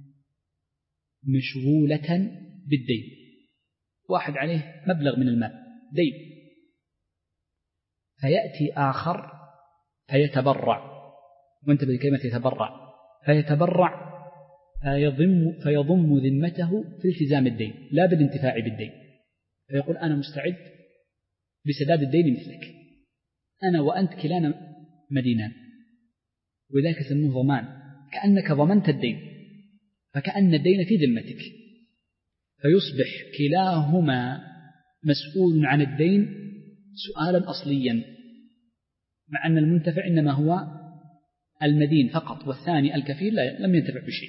مشغولة بالدين، واحد عليه مبلغ من المال دين، فيأتي آخر فيتبرع، وانتبه لكلمة يتبرع، فيتبرع فيضم, فيضم ذمته في التزام الدين لا بالانتفاع بالدين، فيقول أنا مستعد بسداد الدين مثلك، أنا وأنت كلانا مدينان، وذلك يسموه ضمان، كأنك ضمنت الدين، فكأن الدين في ذمتك، فيصبح كلاهما مسؤول عن الدين سؤالا أصليا، مع أن المنتفع إنما هو المدين فقط، والثاني الكفيل لم ينتفع بشيء.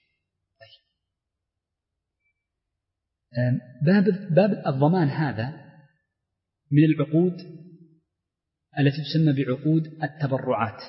باب, باب الضمان هذا من العقود التي تسمى بعقود التبرعات،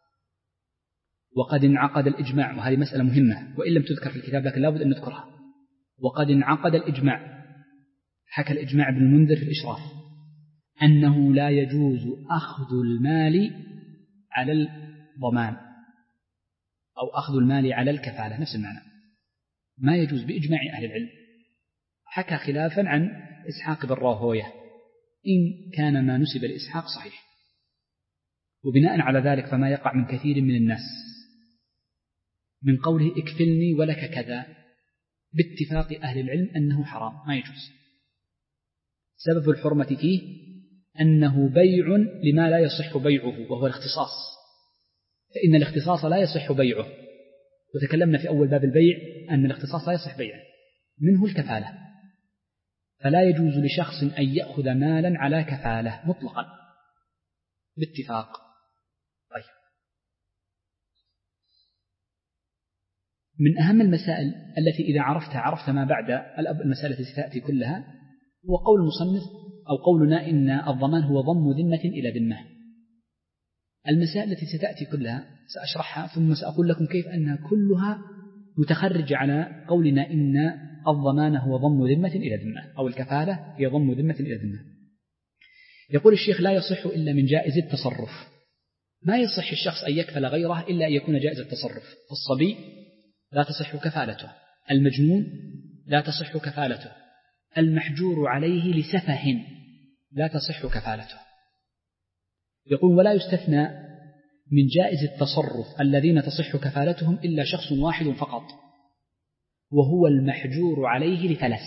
وقد انعقد الإجماع، وهذه مسألة مهمة وإن لم تذكر في الكتاب لكن لابد أن نذكرها. وقد انعقد الإجماع، حكى الإجماع ابن المنذر في الإشراف، أنه لا يجوز أخذ المال على الضمان أو أخذ المال على الكفالة، نفس المعنى، ما يجوز بإجماع أهل العلم. حكى خلافا عن إسحاق بن راهويه إن كان ما نسب لإسحاق صحيح، وبناء على ذلك فما يقع من كثير من الناس من قوله اكفلني ولك كذا باتفاق أهل العلم أنه حرام، ما يجوز. سبب الحرمة فيه أنه بيع لما لا يصح بيعه، وهو الاختصاص، فإن الاختصاص لا يصح بيعه، وتكلمنا في أول باب البيع أن الاختصاص لا يصح بيعه، منه الكفالة. فلا يجوز لشخص أن يأخذ مالا على كفالة مطلقا باتفاق. طيب، من أهم المسائل التي إذا عرفتها عرفت ما بعد المسألة التي تأتي كلها هو قول المصنف أو قولنا إن الضمان هو ضم ذمة إلى ذمة. المسائل التي ستأتي كلها سأشرحها ثم سأقول لكم كيف أنها كلها متخرج على قولنا إن الضمان هو ضم ذمة إلى ذمة أو الكفالة هي ضم ذمة إلى ذمة. يقول الشيخ لا يصح إلا من جائز التصرف. ما يصح الشخص أن يكفل غيره إلا أن يكون جائز التصرف. الصبي لا تصح كفالته، المجنون لا تصح كفالته، المحجور عليه لسفه لا تصح كفالته. يقول ولا يستثنى من جائز التصرف الذين تصح كفالتهم إلا شخص واحد فقط وهو المحجور عليه لفلس.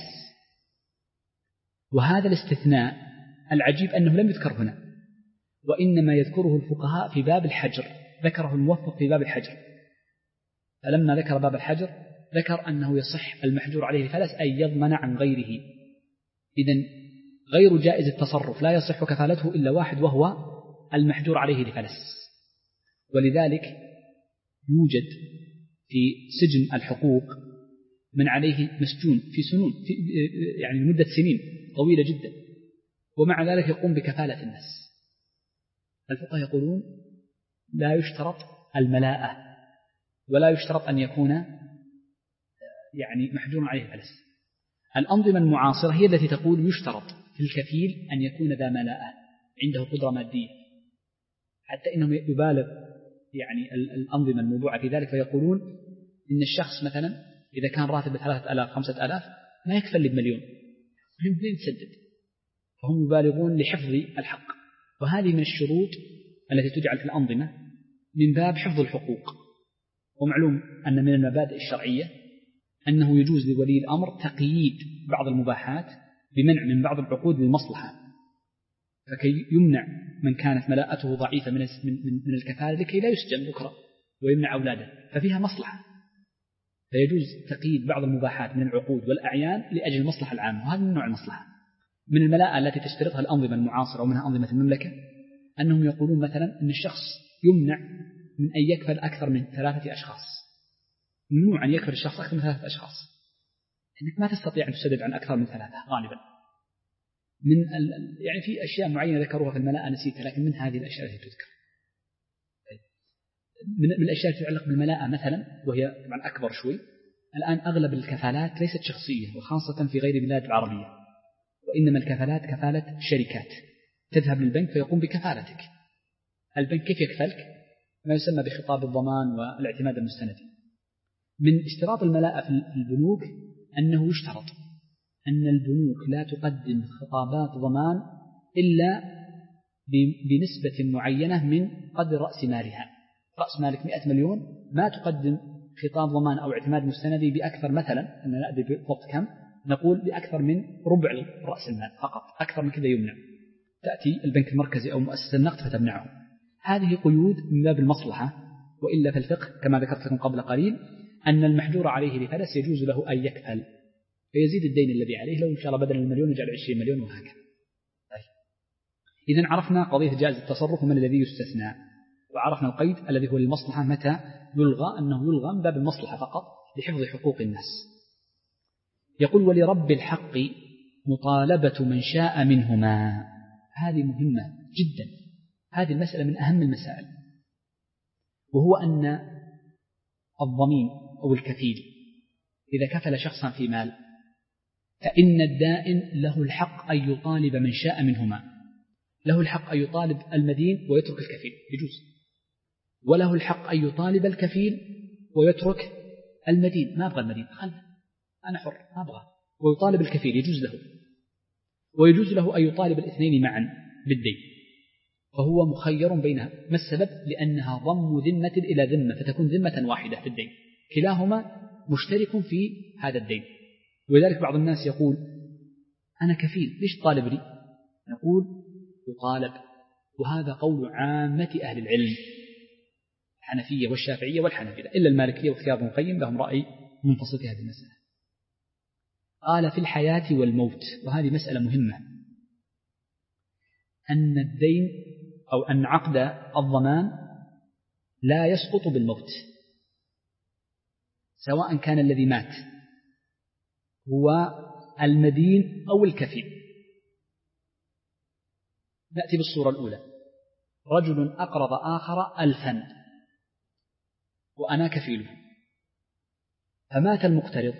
وهذا الاستثناء العجيب أنه لم يذكر هنا، وإنما يذكره الفقهاء في باب الحجر، ذكره الموفق في باب الحجر. فلما ذكر باب الحجر ذكر أنه يصح المحجور عليه لفلس أن يضمن عن غيره. إذن غير جائز التصرف لا يصح كفالته إلا واحد وهو المحجور عليه لفلس. ولذلك يوجد في سجن الحقوق من عليه مسجون في سنون في يعني مدة سنين طويلة جدا ومع ذلك يقوم بكفالة الناس. الفقهاء يقولون لا يشترط الملاءة ولا يشترط أن يكون يعني محجور عليه فلس. الأنظمة المعاصرة هي التي تقول يشترط في الكفيل أن يكون ذا ملاءة عنده قدرة مادية، حتى إنهم يبالغ يعني الأنظمة الموضوعة في ذلك فيقولون إن الشخص مثلا إذا كان راتب ثلاثة آلاف خمسة آلاف ما يكفل لي بمليون، هم بدين تسدد، فهم يبالغون لحفظ الحق. وهذه من الشروط التي تجعل في الأنظمة من باب حفظ الحقوق. ومعلوم أن من المبادئ الشرعية أنه يجوز لولي الأمر تقييد بعض المباحات بمنع من بعض العقود للمصلحة، فكي يمنع من كانت ملاءته ضعيفة من من الكفالة لكي لا يسجن بكرة ويمنع أولاده، ففيها مصلحة، فيجوز تقييد بعض المباحات من العقود والأعيان لأجل المصلحة العامة، وهذا من نوع المصلحة. من الملاءة التي تشترطها الأنظمة المعاصرة ومنها أنظمة المملكة أنهم يقولون مثلا أن الشخص يمنع من أن يكفل أكثر من ثلاثة أشخاص، ممنوع أن يكفل الشخص أكثر من ثلاثة أشخاص، إنك ما تستطيع أن تسدد عن أكثر من ثلاثة غالبا. من يعني في أشياء معينة ذكروها في الملاءة نسيتها، لكن من هذه الأشياء التي تذكر من الأشياء التي تتعلق بالملاءة مثلا، وهي طبعا أكبر شوي. الآن أغلب الكفالات ليست شخصية وخاصة في غير البلاد العربية، وإنما الكفالات كفالة شركات، تذهب للبنك فيقوم بكفالتك. البنك كيف يكفلك؟ ما يسمى بخطاب الضمان والاعتماد المستندي. من اشتراط الملاءة في البنوك أنه يشترط أن البنوك لا تقدم خطابات ضمان إلا بنسبة معينة من قدر رأس مالها. رأس مالك مئة مليون ما تقدم خطاب ضمان أو اعتماد مستندي بأكثر، مثلا أن لا أدري بالضبط كم، نقول بأكثر من ربع رأس المال فقط، أكثر من كذا يمنع. تأتي البنك المركزي أو مؤسسة النقد فتمنعه. هذه قيود من باب المصلحة. وإلا في الفقه كما ذكرت لكم قبل قليل أن المحجور عليه لفلس يجوز له أن يكفل فيزيد الدين الذي عليه، لو إن شاء الله بدل المليون يجعل عشرين مليون وهكذا. طيب. إذن عرفنا قضية جائز التصرف ومن الذي يستثنى، وعرفنا القيد الذي هو للمصلحة متى يلغى، أنه يلغى من باب المصلحة فقط لحفظ حقوق الناس. يقول ولرب الحق مطالبة من شاء منهما. هذه مهمة جدا، هذه المسألة من أهم المسائل، وهو أن الضمين أو الكفيل إذا كفل شخصا في مال فإن الدائن له الحق أن يطالب من شاء منهما. له الحق أن يطالب المدين ويترك الكفيل، يجوز، وله الحق أن يطالب الكفيل ويترك المدين، ما أبغى المدين خله أنا حر ما أبغى، ويطالب الكفيل يجوز له، ويجوز له أن يطالب الاثنين معا بالدين، فهو مخير بينها. ما السبب؟ لأنها ضم ذمة إلى ذمة فتكون ذمة واحدة في الدين، كلاهما مشترك في هذا الدين. ولذلك بعض الناس يقول أنا كفيل ليش طالب لي؟ نقول يطالب، وهذا قول عامة أهل العلم الحنفية والشافعية والحنابلة، إلا المالكية واختيار ابن القيم لهم رأي منفصل في هذه المسألة. قال في الحياة والموت، وهذه مسألة مهمة، أن الدين أو أن عقد الضمان لا يسقط بالموت، سواء كان الذي مات هو المدين أو الكفيل. نأتي بالصورة الأولى: رجل أقرض آخر ألفا وأنا كفيله، فمات المقترض،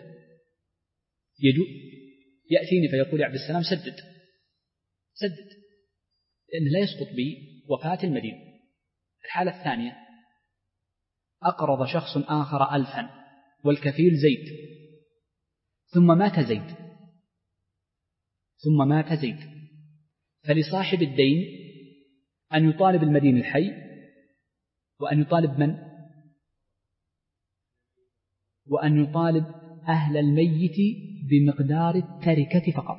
يأتيني فيقول يا عبد السلام سدد سدد، لأنه لا يسقط بي وفاة المدين. الحالة الثانية: أقرض شخص آخر ألفا والكفيل زيد، ثم مات زيد ثم مات زيد فلصاحب الدين أن يطالب المدين الحي، وأن يطالب من؟ وأن يطالب أهل الميت بمقدار التركة فقط.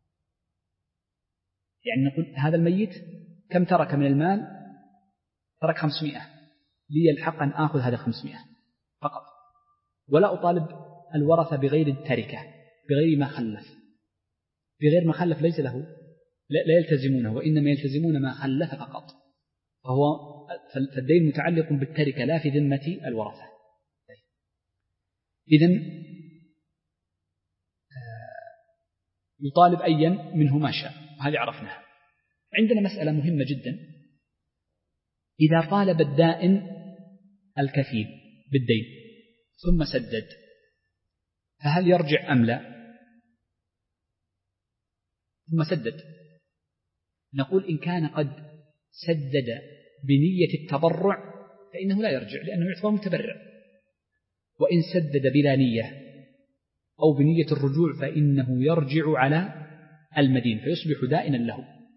يعني نقول هذا الميت كم ترك من المال؟ ترك خمسمائة، لي الحق أن آخذ هذا خمسمائة فقط، ولا أطالب الورثة بغير التركة، بغير ما خلف. بغير ما خلف ليس له، لا يلتزمونه، وإنما يلتزمون ما خلف فقط. فهو فالدين متعلق بالتركة لا في ذمة الورثة. إذن يطالب أيا منه ما شاء، وهذه عرفناها. عندنا مسألة مهمة جدا: إذا طالب الدائن الكفيل بالدين ثم سدد، فهل يرجع أم لا؟ ثم سدد، نقول إن كان قد سدد بنية التبرع فإنه لا يرجع، لأنه يعتبر متبرع. وإن سدد بلا نية أو بنية الرجوع فإنه يرجع على المدين فيصبح دائنا له.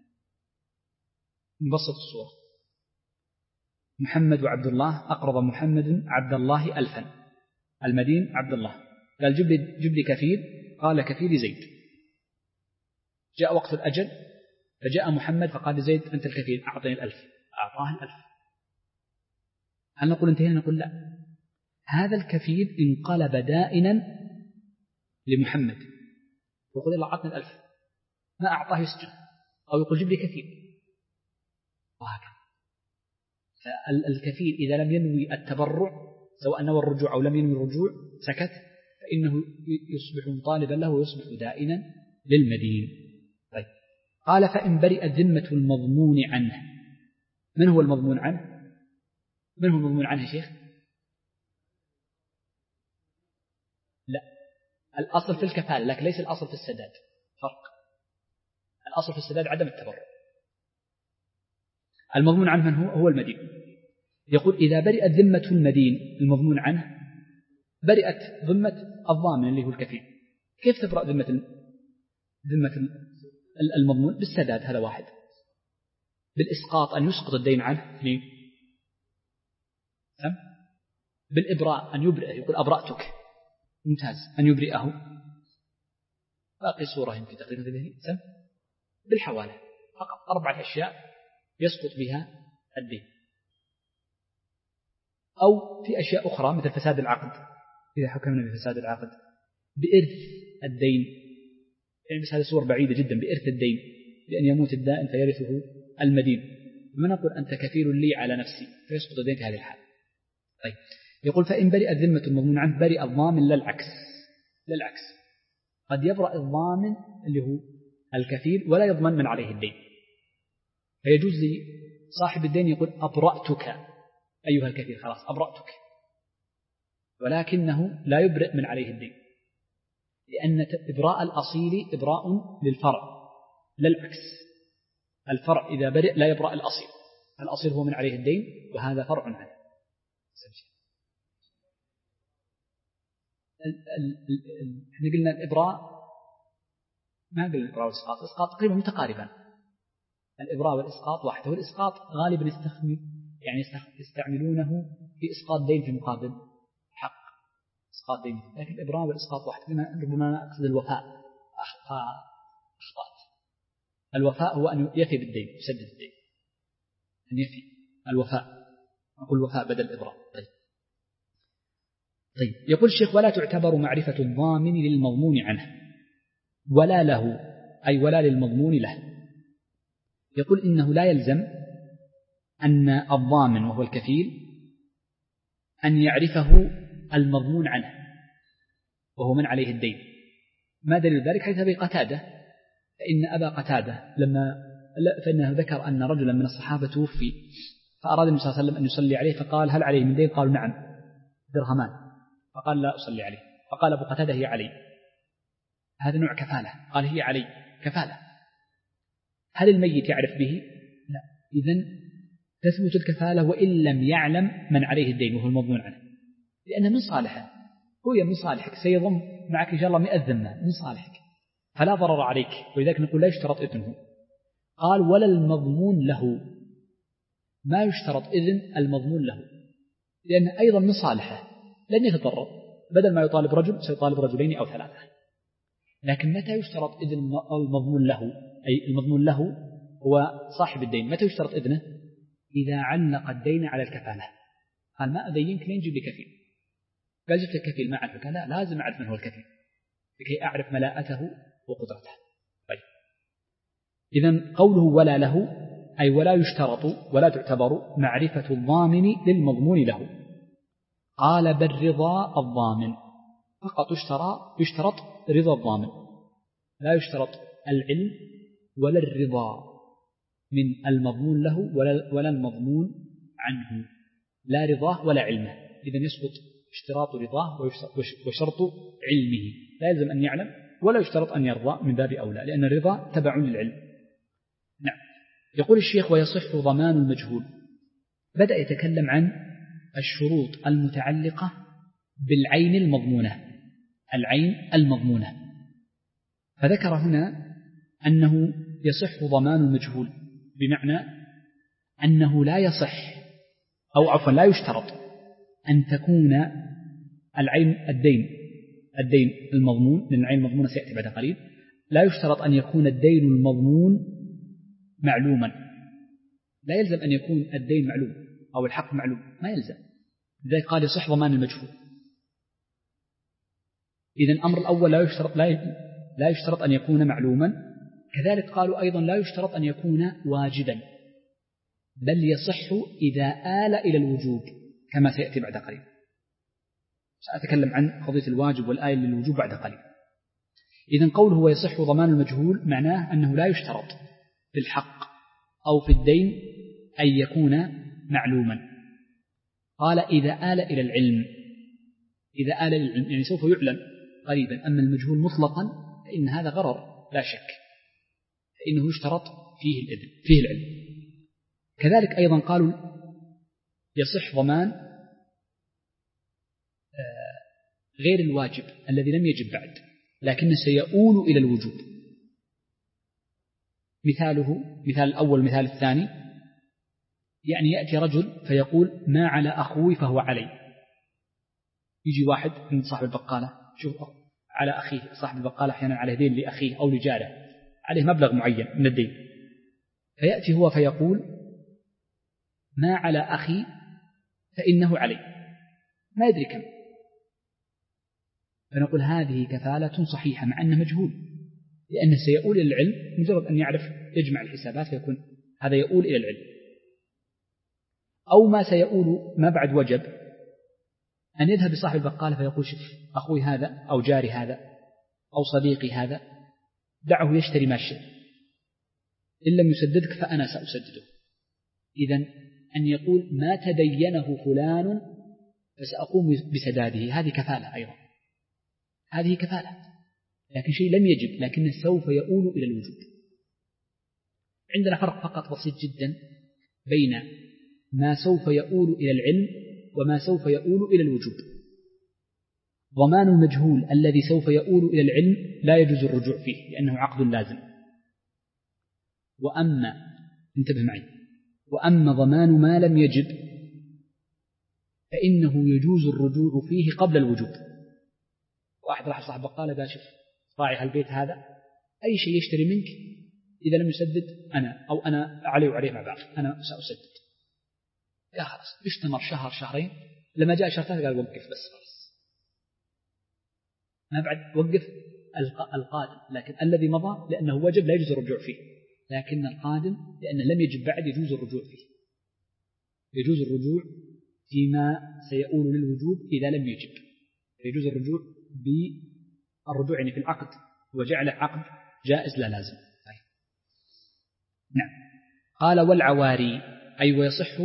نبسط الصورة: محمد وعبد الله، أقرض محمد عبد الله ألفا، المدين عبد الله، قال جب لي, جب لي كفيل، قال كفيل زيد. جاء وقت الأجل فجاء محمد فقال زيد أنت الكفيل، أعطني الألف، أعطاه الألف. هل نقول انتهينا؟ نقول لا، هذا الكفيل انقلب دائنا لمحمد، يقول الله أعطني الألف، ما أعطاه يسجن، أو يقول جب لي كفيل، وهكذا. فالكفيل إذا لم ينوي التبرع، سواء نوى الرجوع أو لم ينوي الرجوع، سكت، فإنه يصبح مطالبا له ويصبح دائنا للمدين. طيب. قال فإن برئت ذمة المضمون عنه. من هو المضمون عنه؟ من هو المضمون عنه يا شيخ؟ لا، الأصل في الكفالة، لكن ليس الأصل في السداد، فرق. الأصل في السداد عدم التبرع. المضمون عنه من هو؟ هو المدين. يقول إذا برئت ذمة المدين المضمون عنه، برئت ذمة الضامن اللي هو الكفيل. كيف تبرأ ذمة ذمة المضمون؟ بالسداد، هذا واحد. بالإسقاط، أن يسقط الدين عنه، اثنين. بالإبراء، أن يبرئه، يقول أبرأتك، ممتاز، أن يبرئه. باقي صورة يمكن تقريبا ذي. بالحوالة فقط، أربعة أشياء يسقط بها الدين. أو في أشياء أخرى مثل فساد العقد، إذا حكمنا بفساد العقد، بإرث الدين، يعني بس هذه صور بعيدة جدا، بإرث الدين، لأن يموت الدائن فيرثه المدين، وما نقول أنت كفيل لي على نفسي فيسقط الدين في هذه الحال. طيب. يقول فإن برئت ذمة المضمون عنه برئ الضامن، لا العكس. لا العكس، قد يبرأ الضامن اللي هو الكفيل ولا يضمن من عليه الدين، فيجوز لصاحب الدين يقول أبرأتك أيها الكفيل، خلاص أبرأتك، ولكنه لا يبرئ من عليه الدين، لأن إبراء الأصيل إبراء للفرع، لا العكس. الفرع إذا برئ لا يبرأ الأصيل، الأصيل هو من عليه الدين وهذا فرع عنه. احنا قلنا الإبراء، ما قلنا الإبراء والإسقاط، الإسقاط تقريبا متقاربان. الإبراء والإسقاط واحد، والإسقاط غالبا يستخدم يعني يستعملونه في إسقاط دين في مقابل حق، إسقاط دين، لكن الإبراء والإسقاط واحد. ربما أقصد الوفاء، أخطأت. الوفاء هو أن يفي بالدين، يسدد الدين، أن يفي، الوفاء، أقول الوفاء بدل الإبراء. طيب. طيب. يقول الشيخ ولا تعتبر معرفة الضامن للمضمون عنه. ولا له أي ولا للمضمون له. يقول إنه لا يلزم أن الضامن وهو الكفيل أن يعرفه المضمون عنه وهو من عليه الدين. ما دليل ذلك؟ حيث أبي قتادة، فإن أبا قتادة لما فإنه ذكر أن رجلا من الصحابة توفي فأراد النبي صلى الله عليه وسلم أن يصلي عليه، فقال هل عليه من دين؟ قالوا نعم درهمان، فقال لا أصلي عليه، فقال أبو قتادة هي علي. هذا نوع كفالة، قال هي علي كفالة. هل الميت يعرف به؟ لا. إذن تثبت الكفالة وإن لم يعلم من عليه الدين وهو المضمون عنه، لأنه من صالحه، هو من صالحك، سيضم معك إن شاء الله مئة ذمة من صالحك، فلا ضرر عليك، ولذلك نقول لا يشترط إذنه. قال ولا المضمون له، ما يشترط إذن المضمون له، لأنه أيضا من صالحه لن يتضرر، بدل ما يطالب رجل سيطالب رجلين أو ثلاثة. لكن متى يشترط إذن المضمون له؟ أي المضمون له هو صاحب الدين، متى يشترط إذنه؟ إذا علق الدين على الكفالة، قال ما أدينك لين جيب لي كفيل، قال جبت الكفيل ما أعرفك، لا لازم أعرف من هو الكفيل لكي أعرف ملاءته وقدرته. طيب، إذن قوله ولا له أي ولا يشترط ولا تعتبر معرفة الضامن للمضمون له. قال بل رضا الضامن فقط يشترى يشترط رضا الضامن، لا يشترط العلم ولا الرضا من المضمون له ولا, ولا المضمون عنه، لا رضاه ولا علمه. إذن يسقط اشتراط رضاه وشرط علمه، لا يلزم أن يعلم ولا يشترط أن يرضى من باب أولى، لأن الرضا تبع للعلم. نعم. يقول الشيخ ويصح ضمان المجهول. بدأ يتكلم عن الشروط المتعلقة بالعين المضمونة، العين المضمونة، فذكر هنا أنه يصح ضمان المجهول، بمعنى أنه لا يصح أو عفوا لا يشترط أن تكون العين الدين الدين المضمون، لأن العين المضمونة سيأتي بعد قليل، لا يشترط أن يكون الدين المضمون معلوما، لا يلزم أن يكون الدين معلوم أو الحق معلوم، ما يلزم. لذلك قال يصح ضمان المجهول. إذن الأمر الأول لا يشترط لا يشترط أن يكون معلوما، كذلك قالوا أيضا لا يشترط أن يكون واجبا، بل يصح إذا آل إلى الوجوب كما سيأتي بعد قليل. سأتكلم عن قضية الواجب والآية للوجوب بعد قليل. إذن قوله ويصح ضمان المجهول معناه أنه لا يشترط في الحق أو في الدين أن يكون معلوما. قال إذا آل إلى العلم، إذا آل إلى العلم يعني سوف يعلم قريبا. أما المجهول مطلقا فإن هذا غرر لا شك، فإنه يشترط فيه الإذن فيه العلم. كذلك أيضا قالوا يصح ضمان غير الواجب الذي لم يجب بعد لكن سيؤول إلى الوجوب. مثاله مثال الأول مثال الثاني، يعني يأتي رجل فيقول ما على أخوي فهو علي. يجي واحد من صاحب البقالة، شوف على أخيه، صاحب البقالة أحيانا عليه دين لأخيه أو لجاره، عليه مبلغ معين من الدين، فيأتي هو فيقول ما على أخي فإنه علي، ما يدري كم، فنقول هذه كفالة صحيحة مع أنه مجهول، لأنه سيؤول إلى العلم، مجرد أن يعرف يجمع الحسابات فيكون هذا يؤول إلى العلم. أو ما سيؤول ما بعد وجب أن يذهب لصاحب البقالة فيقول شوف أخوي هذا أو جاري هذا أو صديقي هذا دعه يشتري ما شئ، إن لم يسددك فأنا سأسدده. إذن أن يقول ما تدينه فلان فسأقوم بسداده، هذه كفالة أيضا، هذه كفالة، لكن شيء لم يجب لكنه سوف يؤول إلى الوجوب. عندنا فرق فقط بسيط جدا بين ما سوف يؤول إلى العلم وما سوف يؤول إلى الوجوب. ضمان المجهول الذي سوف يؤول إلى العلم لا يجوز الرجوع فيه لأنه عقد لازم. وأما انتبه معي وأما ضمان ما لم يجب فإنه يجوز الرجوع فيه قبل الوجوب. واحد راح صاحب بقالة قال شوف راعي هالبيت هذا أي شيء يشتري منك إذا لم يسدد أنا أو أنا علي وعليه مع بعض أنا سأسدد. يا خلاص استمر شهر شهرين، لما جاء شهر ثالث قال وقف بس خلاص ما بعد وقف القادم، لكن الذي مضى لأنه وجب لا يجوز الرجوع فيه، لكن القادم لأنه لم يجب بعد يجوز الرجوع فيه، يجوز الرجوع فيما سيؤول للوجوب إذا لم يجب، يجوز الرجوع بالرجوع يعني في العقد وجعل عقد جائز لا لازم. طيب. نعم. قال والعواري أي ويصح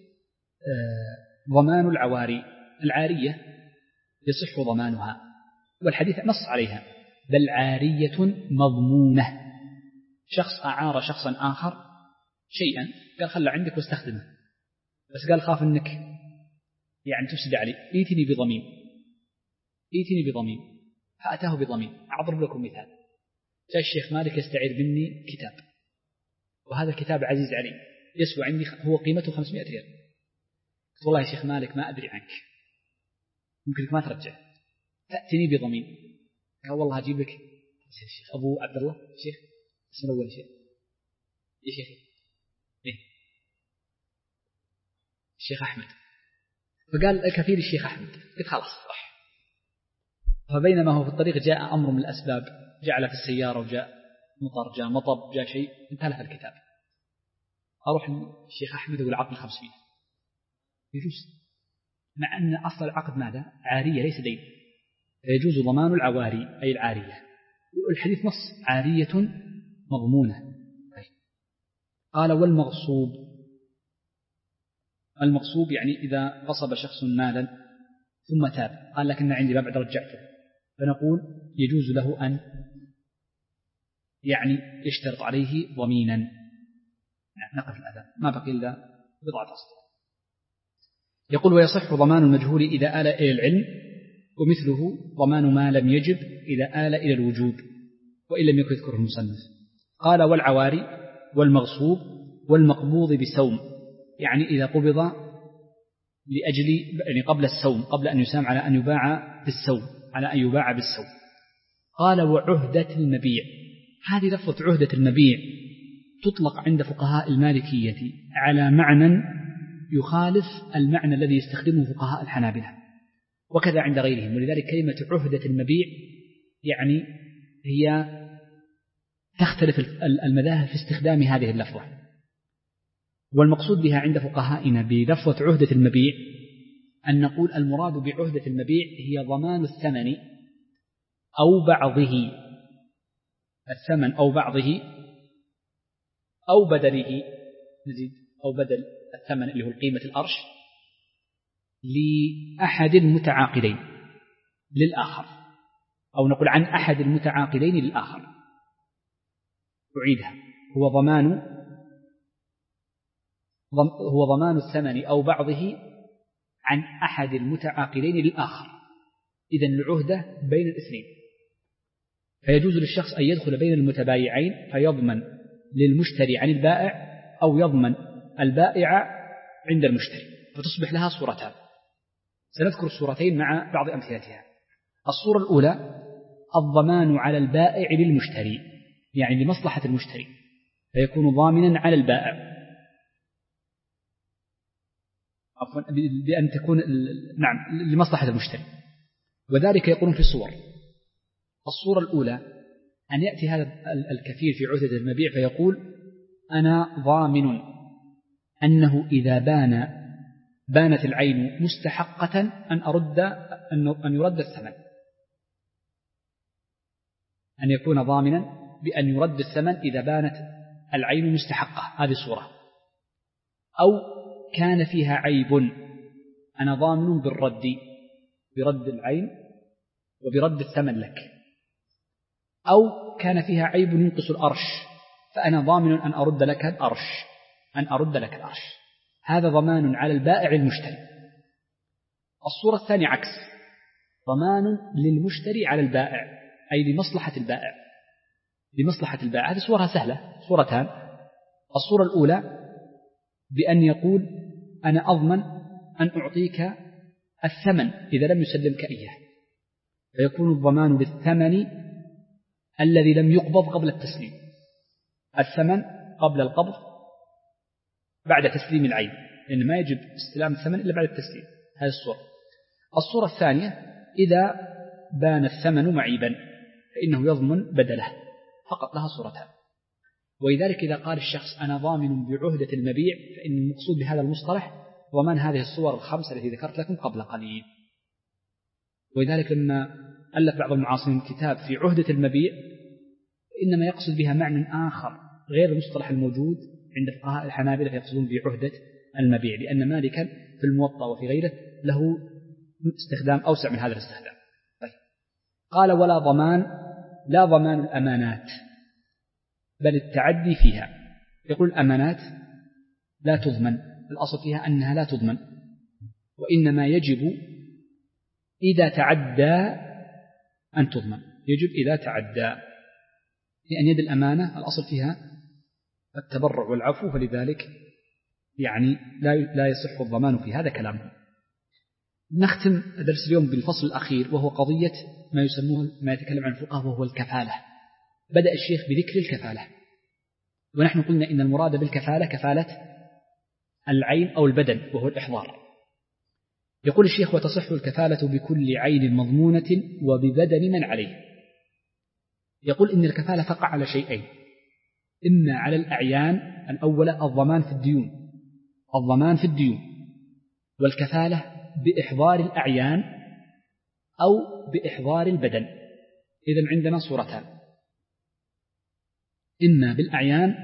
ضمان العواري، العارية يصح ضمانها، والحديث نص عليها، بل عارية مضمونة. شخص أعار شخصا آخر شيئا، قال خلى عندك واستخدمه، بس قال خاف أنك يعني تفسد علي، ايتني بضمين، ايتني بضمين، فأتاه بضمين. أضرب لكم مثال، جاء الشيخ مالك يستعير مني كتاب، وهذا الكتاب عزيز علي يسوى عندي، هو قيمته خمسمائة ريال. قلت والله يا شيخ مالك ما أدري عنك، يمكنك ما ترجع، تأتني بضمين. قال والله أجيب لك الشيخ أبو عبد الله، شيخ اسم الأول شيخ يا شيخ إيه؟ الشيخ أحمد. فقال الكفيل الشيخ أحمد. قلت خلاص صح. فبينما هو في الطريق جاء أمر من الأسباب، جعل في السيارة وجاء مطر، جاء مطب، جاء شيء، انتهى في الكتاب. أروح الشيخ أحمد يقول عقد خمسمائة، يجوز، مع أن أصل العقد ماذا؟ عارية ليس دين، فيجوز ضمان العواري أي العارية. الحديث نص عارية مضمونة. قال والمغصوب، المغصوب يعني إذا غصب شخص مالا ثم تاب، قال لكن عندي ما بعد رجعته، فنقول يجوز له أن يعني يشترط عليه ضمينا. يعني نقف الأذان ما بقي إلا بضعة أسطر. يقول ويصح ضمان المجهول إذا آل إلى العلم، ومثله ضمان ما لم يجب إذا آل إلى الوجوب وإن لم يكن يذكره المصنف. قال والعواري والمغصوب والمقبوض بسوم، يعني إذا قبض لأجل يعني قبل السوم، قبل أن يسام على أن يباع بالسوم، على أن يباع بالسوم. قال وعهدة المبيع، هذه لفظة عهدة المبيع تطلق عند فقهاء المالكية على معنى يخالف المعنى الذي يستخدمه فقهاء الحنابلة، وكذا عند غيرهم، ولذلك كلمة عهدة المبيع يعني هي تختلف المذاهب في استخدام هذه اللفظة. والمقصود بها عند فقهائنا بلفظة عهدة المبيع أن نقول المراد بعهدة المبيع هي ضمان الثمن أو بعضه، الثمن أو بعضه أو بدله، نزيد أو بدل الثمن اللي هو قيمة الأرش، لأحد المتعاقدين للآخر، أو نقول عن أحد المتعاقدين للآخر. أعيدها، هو ضمان هو ضمان الثمن أو بعضه عن أحد المتعاقدين للآخر. إذن العهدة بين الاثنين، فيجوز للشخص أن يدخل بين المتبايعين فيضمن للمشتري عن البائع، أو يضمن البائع عند المشتري، فتصبح لها صورتان. سنذكر الصورتين مع بعض أمثلتها. الصورة الأولى الضمان على البائع للمشتري، يعني لمصلحة المشتري، فيكون ضامنا على البائع، عفوا بأن تكون نعم لمصلحة المشتري، وذلك يقولون في الصور. الصورة الأولى أن يأتي هذا الكفيل في عهدة المبيع فيقول أنا ضامن أنه إذا بان بانت العين مستحقة أن أرد أن يرد الثمن، أن يكون ضامنا بأن يرد الثمن إذا بانت العين مستحقة، هذه صورة. أو كان فيها عيب، أنا ضامن بالرد، برد العين وبرد الثمن لك. أو كان فيها عيب ينقص الأرش، فأنا ضامن أن أرد لك الأرش، أن أرد لك الأرش. هذا ضمان على البائع المشتري. الصورة الثانية عكس، ضمان للمشتري على البائع، أي لمصلحة البائع، لمصلحة البائع. هذه صورة سهلة، صورتان. الصورة الأولى بأن يقول أنا أضمن أن أعطيك الثمن إذا لم يسلمك إياه، فيكون الضمان بالثمن الذي لم يقبض قبل التسليم، الثمن قبل القبض بعد تسليم العين، لأن ما يجب استلام الثمن إلا بعد التسليم. هذه الصورة. الصورة الثانية إذا بان الثمن معيبا، فإنه يضمن بدله، فقط لها صورتان. ولذلك إذا قال الشخص أنا ضامن بعهدة المبيع، فإن المقصود بهذا المصطلح ضمان هذه الصور الخمسة التي ذكرت لكم قبل قليل. ولذلك لما ألف بعض المعاصرين كتاب في عهدة المبيع، إنما يقصد بها معنى آخر غير المصطلح الموجود عند فقهاء الحنابلة فيقصدون بعهدة المبيع، لأن مالكا في الموطأ وفي غيره له استخدام أوسع من هذا الاستخدام. طيب. قال ولا ضمان، لا ضمان الأمانات بل التعدي فيها. يقول الأمانات لا تضمن، الأصل فيها أنها لا تضمن، وإنما يجب إذا تعدى أن تضمن، يجب إذا تعدى، لأن يد الأمانة الأصل فيها التبرع والعفو، فلذلك يعني لا لا يصح الضمان في هذا كلامه. نختم درس اليوم بالفصل الأخير، وهو قضية ما يسموه ما يتكلم عن الفقهاء وهو الكفالة. بدأ الشيخ بذكر الكفالة، ونحن قلنا إن المراد بالكفالة كفالة العين أو البدن وهو الإحضار. يقول الشيخ وتصح الكفالة بكل عين مضمونة وببدن من عليه. يقول إن الكفالة تقع على شيئين، إما على الأعيان، الأول الضمان في الديون، الضمان في الديون، والكفالة بإحضار الأعيان أو بإحضار البدن. إذن عندنا صورتان، إما بالأعيان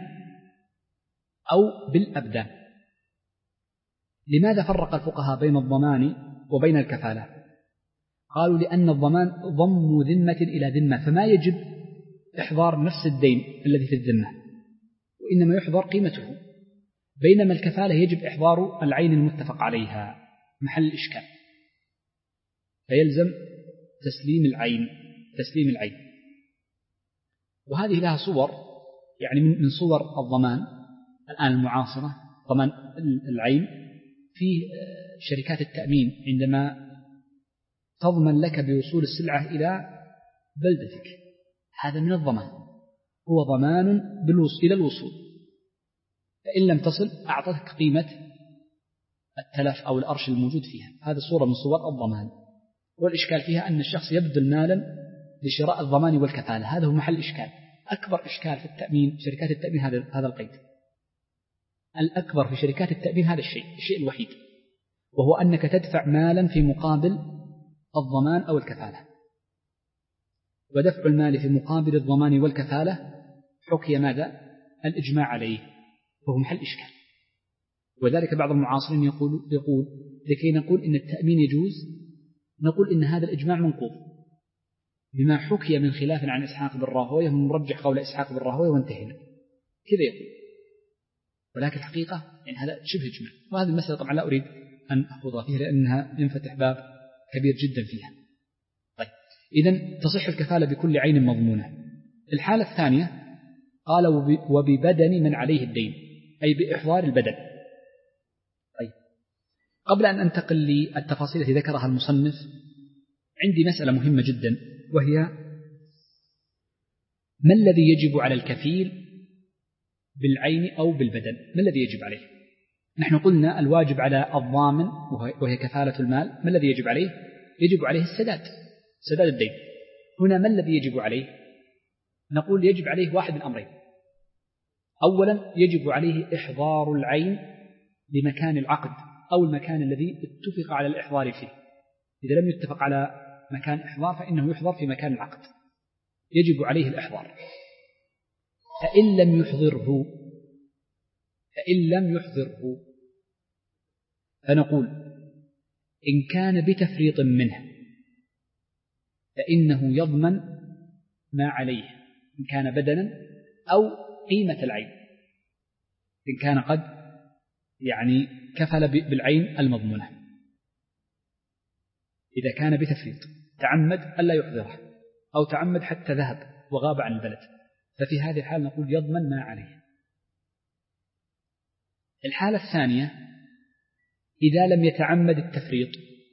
أو بالأبدان. لماذا فرق الفقهاء بين الضمان وبين الكفالة؟ قالوا لأن الضمان ضم ذمة إلى ذمة، فما يجب إحضار نفس الدين الذي في الذمة، وإنما يحضر قيمته، بينما الكفالة يجب إحضار العين المتفق عليها محل الإشكال، فيلزم تسليم العين تسليم العين وهذه لها صور، يعني من صور الضمان الآن المعاصرة ضمان العين في شركات التأمين، عندما تضمن لك بوصول السلعة إلى بلدتك، هذا من الضمان، هو ضمان بالوصول إلى الوصول، فإن لم تصل أعطتك قيمة التلف أو الأرش الموجود فيها. هذا صورة من صور الضمان، والإشكال فيها أن الشخص يبذل مالا لشراء الضمان والكفالة، هذا هو محل إشكال. أكبر إشكال في التأمين شركات التأمين هذا هذا القيد، الأكبر في شركات التأمين هذا الشيء الشيء الوحيد، وهو أنك تدفع مالا في مقابل الضمان أو الكفالة، ودفع المال في مقابل الضمان والكفالة حكي ماذا؟ الإجماع عليه، وهو محل إشكال. وذلك بعض المعاصرين يقول يقول لكي نقول إن التأمين يجوز نقول إن هذا الإجماع منقوض بما حكي من خلاف عن إسحاق بن راهويه، ونرجح قول إسحاق بن راهويه وانتهينا، كذا يقول. ولكن الحقيقة يعني هذا شبه إجماع، وهذه المسألة طبعا لا أريد أن أخوضها فيها لأنها ينفتح باب كبير جدا فيها. طيب، إذن تصح الكفالة بكل عين مضمونة. الحالة الثانية قال وببدن من عليه الدين، أي بإحضار البدن. طيب، قبل أن أنتقل للتفاصيل التي ذكرها المصنف، عندي مسألة مهمة جدا، وهي ما الذي يجب على الكفيل بالعين أو بالبدن؟ ما الذي يجب عليه؟ نحن قلنا الواجب على الضامن وهي كفالة المال، ما الذي يجب عليه؟ يجب عليه السداد، سداد الدين. هنا ما الذي يجب عليه؟ نقول يجب عليه واحد من أمرين. أولا يجب عليه إحضار العين لمكان العقد أو المكان الذي اتفق على الإحضار فيه. إذا لم يتفق على مكان إحضار فإنه يحضر في مكان العقد، يجب عليه الإحضار. فإن لم يحضره فإن لم يحضره فنقول إن كان بتفريط منه فإنه يضمن ما عليه، إن كان بدنا أو قيمة العين، إن كان قد يعني كفل بالعين المضمونة. إذا كان بتفريط تعمد ألا يحضره أو تعمد حتى ذهب وغاب عن البلد، ففي هذه الحال نقول يضمن ما عليه. الحالة الثانية إذا لم يتعمد التفريط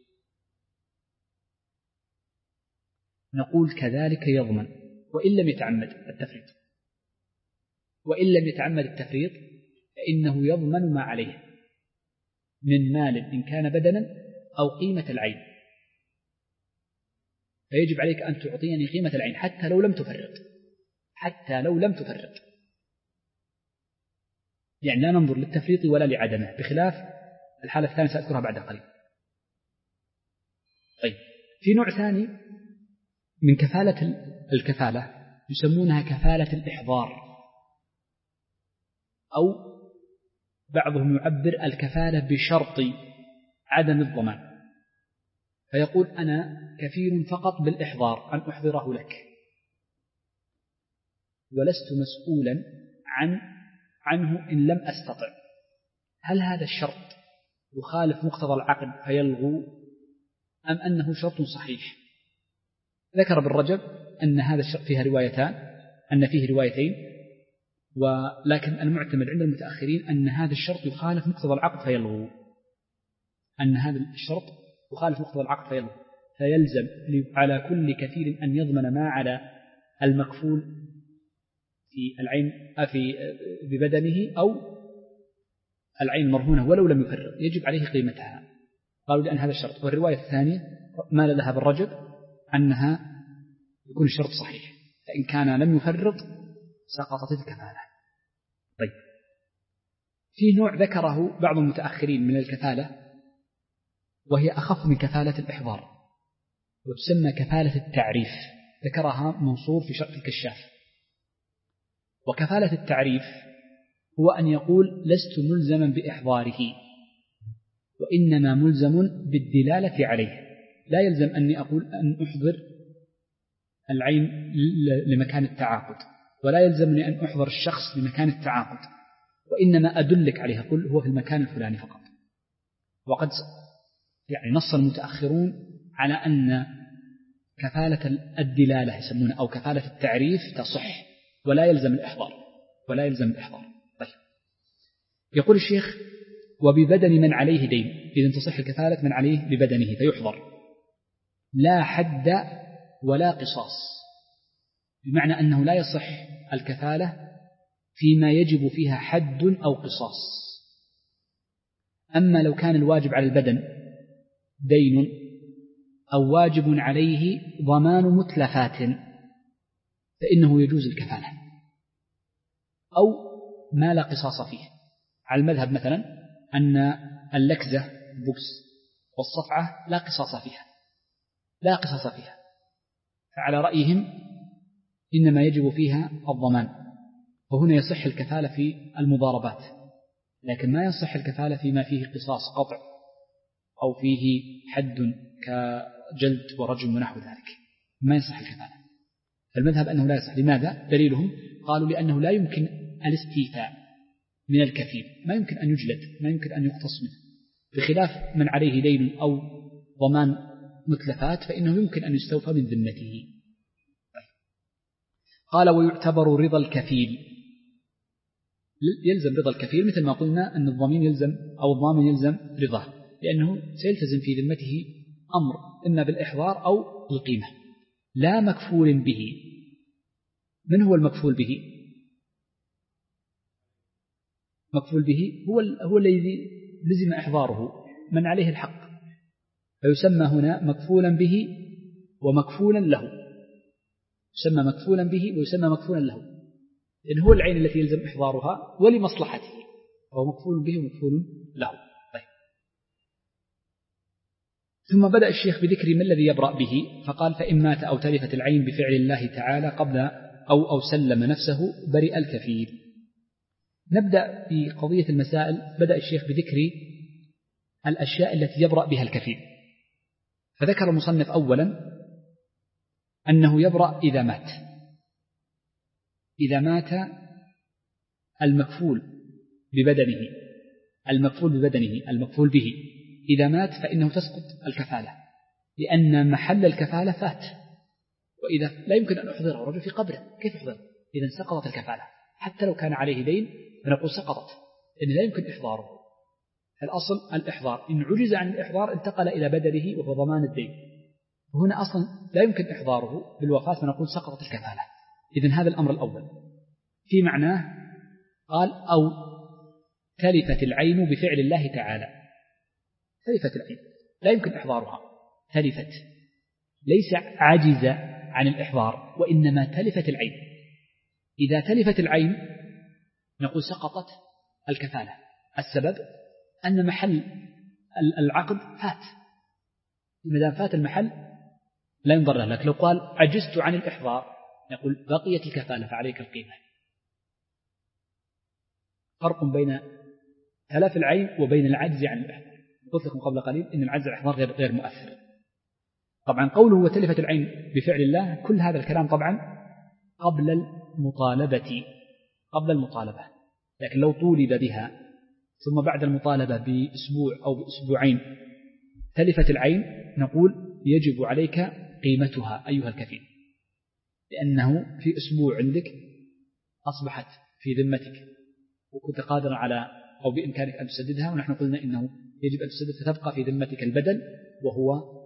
نقول كذلك يضمن وإن لم يتعمد التفريط، وإن لم يتعمد التفريط فإنه يضمن ما عليه من مال إن كان بدنا أو قيمة العين، فيجب عليك أن تعطيني قيمة العين حتى لو لم تفرط، حتى لو لم تفرط، يعني لا ننظر للتفريط ولا لعدمه، بخلاف الحالة الثانية سأذكرها بعد قليل. طيب، في نوع ثاني من كفالة الكفالة يسمونها كفالة الإحضار، أو بعضهم يعبر الكفالة بشرط عدم الضمان، فيقول أنا كفيل فقط بالإحضار، أن أحضره لك، ولست مسؤولا عن عنه إن لم أستطع. هل هذا الشرط يخالف مقتضى العقد فيلغو، أم أنه شرط صحيح؟ ذكر ابن رجب أن هذا الشرط فيها روايتان، أن فيه روايتين، ولكن المعتمد عند المتأخرين أن هذا الشرط يخالف مقتضى العقد فيلغو، أن هذا الشرط يخالف مقتضى العقد فيلغو، فيلزم على كل كفيل أن يضمن ما على المكفول في العين في ببدنه أو العين مرهونة ولو لم يفرط، يجب عليه قيمتها. قالوا لأن هذا الشرط. والرواية الثانية مال لها بالرجل أنها يكون الشرط صحيح، فإن كان لم يفرط سقطت الكفالة. طيب، في نوع ذكره بعض المتأخرين من الكفالة وهي أخف من كفالة الإحضار، وتسمى كفالة التعريف، ذكرها منصور في شرح الكشاف. وكفالة التعريف هو أن يقول لست ملزما بإحضاره، وإنما ملزم بالدلالة عليه، لا يلزم أني أقول أن أحضر العين لمكان التعاقد، ولا يلزمني أن أحضر الشخص لمكان التعاقد، وإنما أدلك عليه، أقول هو في المكان الفلاني فقط. وقد يعني نص المتأخرون على أن كفالة الدلالة يسمونها أو كفالة التعريف تصح ولا يلزم الإحضار، ولا يلزم الإحضار. طيب، يقول الشيخ وببدن من عليه دين، إذن تصح الكفالة من عليه ببدنه فيحضر، لا حد ولا قصاص، بمعنى أنه لا يصح الكفالة فيما يجب فيها حد أو قصاص. أما لو كان الواجب على البدن دين أو واجب عليه ضمان متلفات فإنه يجوز الكفالة، أو ما لا قصاص فيه، على المذهب مثلا أن اللكزة بوكس والصفعة لا قصاص فيها، لا قصاص فيها، فعلى رأيهم إنما يجب فيها الضمان، وهنا يصح الكفالة في المضاربات، لكن ما يصح الكفالة فيما فيه قصاص قطع أو فيه حد كجلد ورجم ونحو ذلك، ما يصح الكفالة. فالمذهب أنه لا يصح. لماذا؟ دليلهم قالوا لأنه لا يمكن الاستيفاء من الكفيل، ما يمكن أن يجلد، ما يمكن أن يقتص منه، بخلاف من عليه دين أو ضمان متلفات فإنه يمكن أن يستوفى من ذمته. قال ويعتبر رضا الكفيل، يلزم رضا الكفيل مثل ما قلنا أن الضمين يلزم أو الضامن يلزم رضاه، لأنه سيلتزم في ذمته أمر إما بالإحضار أو القيمة. لا مكفول به. من هو المكفول به؟ مكفول به هو هو الذي لزم إحضاره، من عليه الحق، فيسمى هنا مكفولا به ومكفولا له، يسمى مكفولا به ويسمى مكفولا له، لأن هو العين التي يلزم إحضارها ولمصلحته، فهو مكفول به ومكفول له. طيب. ثم بدأ الشيخ بذكر ما الذي يبرأ به، فقال فإن مات أو تلفت العين بفعل الله تعالى قبل أو أو سلم نفسه برئ الكفيل. نبدأ في قضية المسائل. بدأ الشيخ بذكر الأشياء التي يبرأ بها الكفيل، فذكر المصنف أولا أنه يبرأ إذا مات، إذا مات المكفول ببدنه المكفول ببدنه المكفول به إذا مات فإنه تسقط الكفالة، لأن محل الكفالة فات، وإذا لا يمكن أن أحضره رجل في قبره كيف يحضره؟ إذا سقطت الكفالة، حتى لو كان عليه دين فنقول سقطت، لأن لا يمكن إحضاره. الأصل الإحضار، إن عجز عن الإحضار انتقل إلى بدله وهو ضمان الدين، وهنا أصلا لا يمكن إحضاره بالوفاة فنقول سقطت الكفالة. إذن هذا الأمر الأول. في معناه قال أو تلفت العين بفعل الله تعالى، تلفت العين لا يمكن إحضارها، تلفت ليس عجز عن الإحضار، وإنما تلفت العين. إذا تلفت العين نقول سقطت الكفالة. السبب أن محل العقد فات، إذا دام فات المحل لا ينظر له. لكن لو قال عجزت عن الإحضار نقول بقيت الكفالة فعليك القيمة. فرق بين تلف العين وبين العجز عن الإحضار. قلت لكم قبل قليل إن العجز عن الإحضار غير غير مؤثر. طبعا قوله وتلفت العين بفعل الله، كل هذا الكلام طبعا قبل المطالبة قبل المطالبة لكن لو طولب بها ثم بعد المطالبة بأسبوع أو بأسبوعين تلفت العين نقول يجب عليك قيمتها أيها الكفيل، لأنه في أسبوع عندك أصبحت في ذمتك وكنت قادرا على أو بإمكانك أن تسددها، ونحن قلنا إنه يجب أن تسدد فتبقى في ذمتك البدل وهو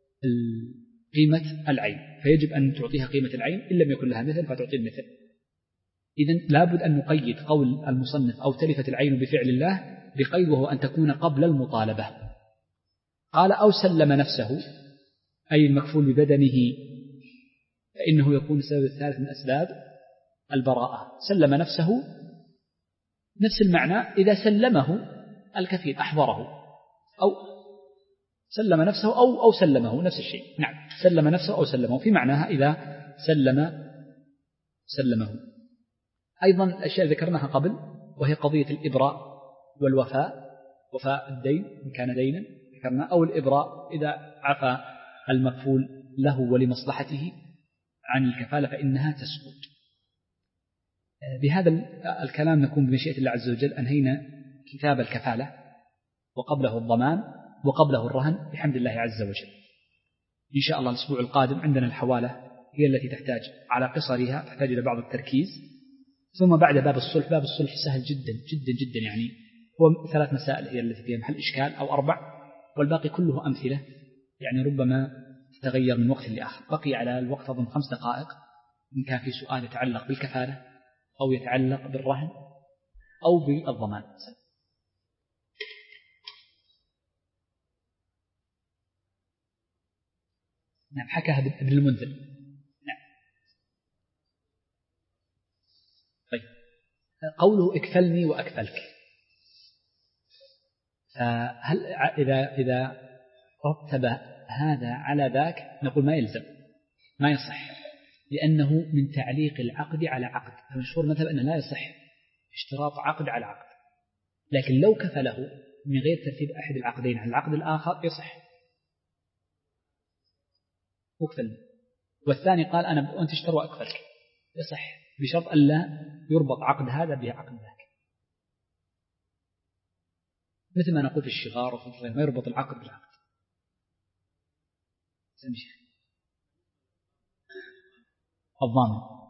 قيمة العين، فيجب أن تعطيها قيمة العين، إن لم يكن لها مثل فتعطي المثل. إذن لابد أن نقيد قول المصنف أو تلفت العين بفعل الله بقيد وهو أن تكون قبل المطالبة. قال أو سلم نفسه أي المكفول ببدنه، فإنه يكون السبب الثالث من أسباب البراءة. سلم نفسه نفس المعنى إذا سلمه الكفيل أحضره، أو سلم نفسه أو أو سلمه نفس الشيء. نعم سلم نفسه أو سلمه في معناها إذا سلم سلمه. أيضا الأشياء ذكرناها قبل وهي قضية الإبراء والوفاء، وفاء الدين إن كان دينا ذكرنا، أو الإبراء إذا عفى المكفول له ولمصلحته عن الكفالة فإنها تسقط. بهذا الكلام نكون بمشيئة الله عز وجل أنهينا كتاب الكفالة وقبله الضمان وقبله الرهن بحمد الله عز وجل. إن شاء الله الأسبوع القادم عندنا الحوالة هي التي تحتاج على قصرها تحتاج إلى بعض التركيز، ثم بعد باب الصلح. باب الصلح سهل جدا جدا جدا، يعني هو ثلاث مسائل هي التي فيها محل إشكال أو أربع، والباقي كله أمثلة يعني ربما تتغير من وقت لآخر. بقي على الوقت أظن خمس دقائق إن كان في سؤال يتعلق بالكفالة أو يتعلق بالرهن أو بالضمان. نعم حكاها ابن المنذر. نعم. طيب قوله اكفلني وأكفلك، فهل إذا إذا رتب هذا على ذاك نقول ما يلزم، ما يصح، لأنه من تعليق العقد على عقد. فمشهور مثل أنه لا يصح اشتراط عقد على عقد، لكن لو كفله من غير ترتيب أحد العقدين على العقد الآخر يصح. أكفل، والثاني قال أنا وأنت اشتر وأكفلك يصح، بشرط ألا يربط عقد هذا بعقد ذاك، مثل ما نقول في الشغار وفي ما يربط العقد بالعقد. سمشي الضامن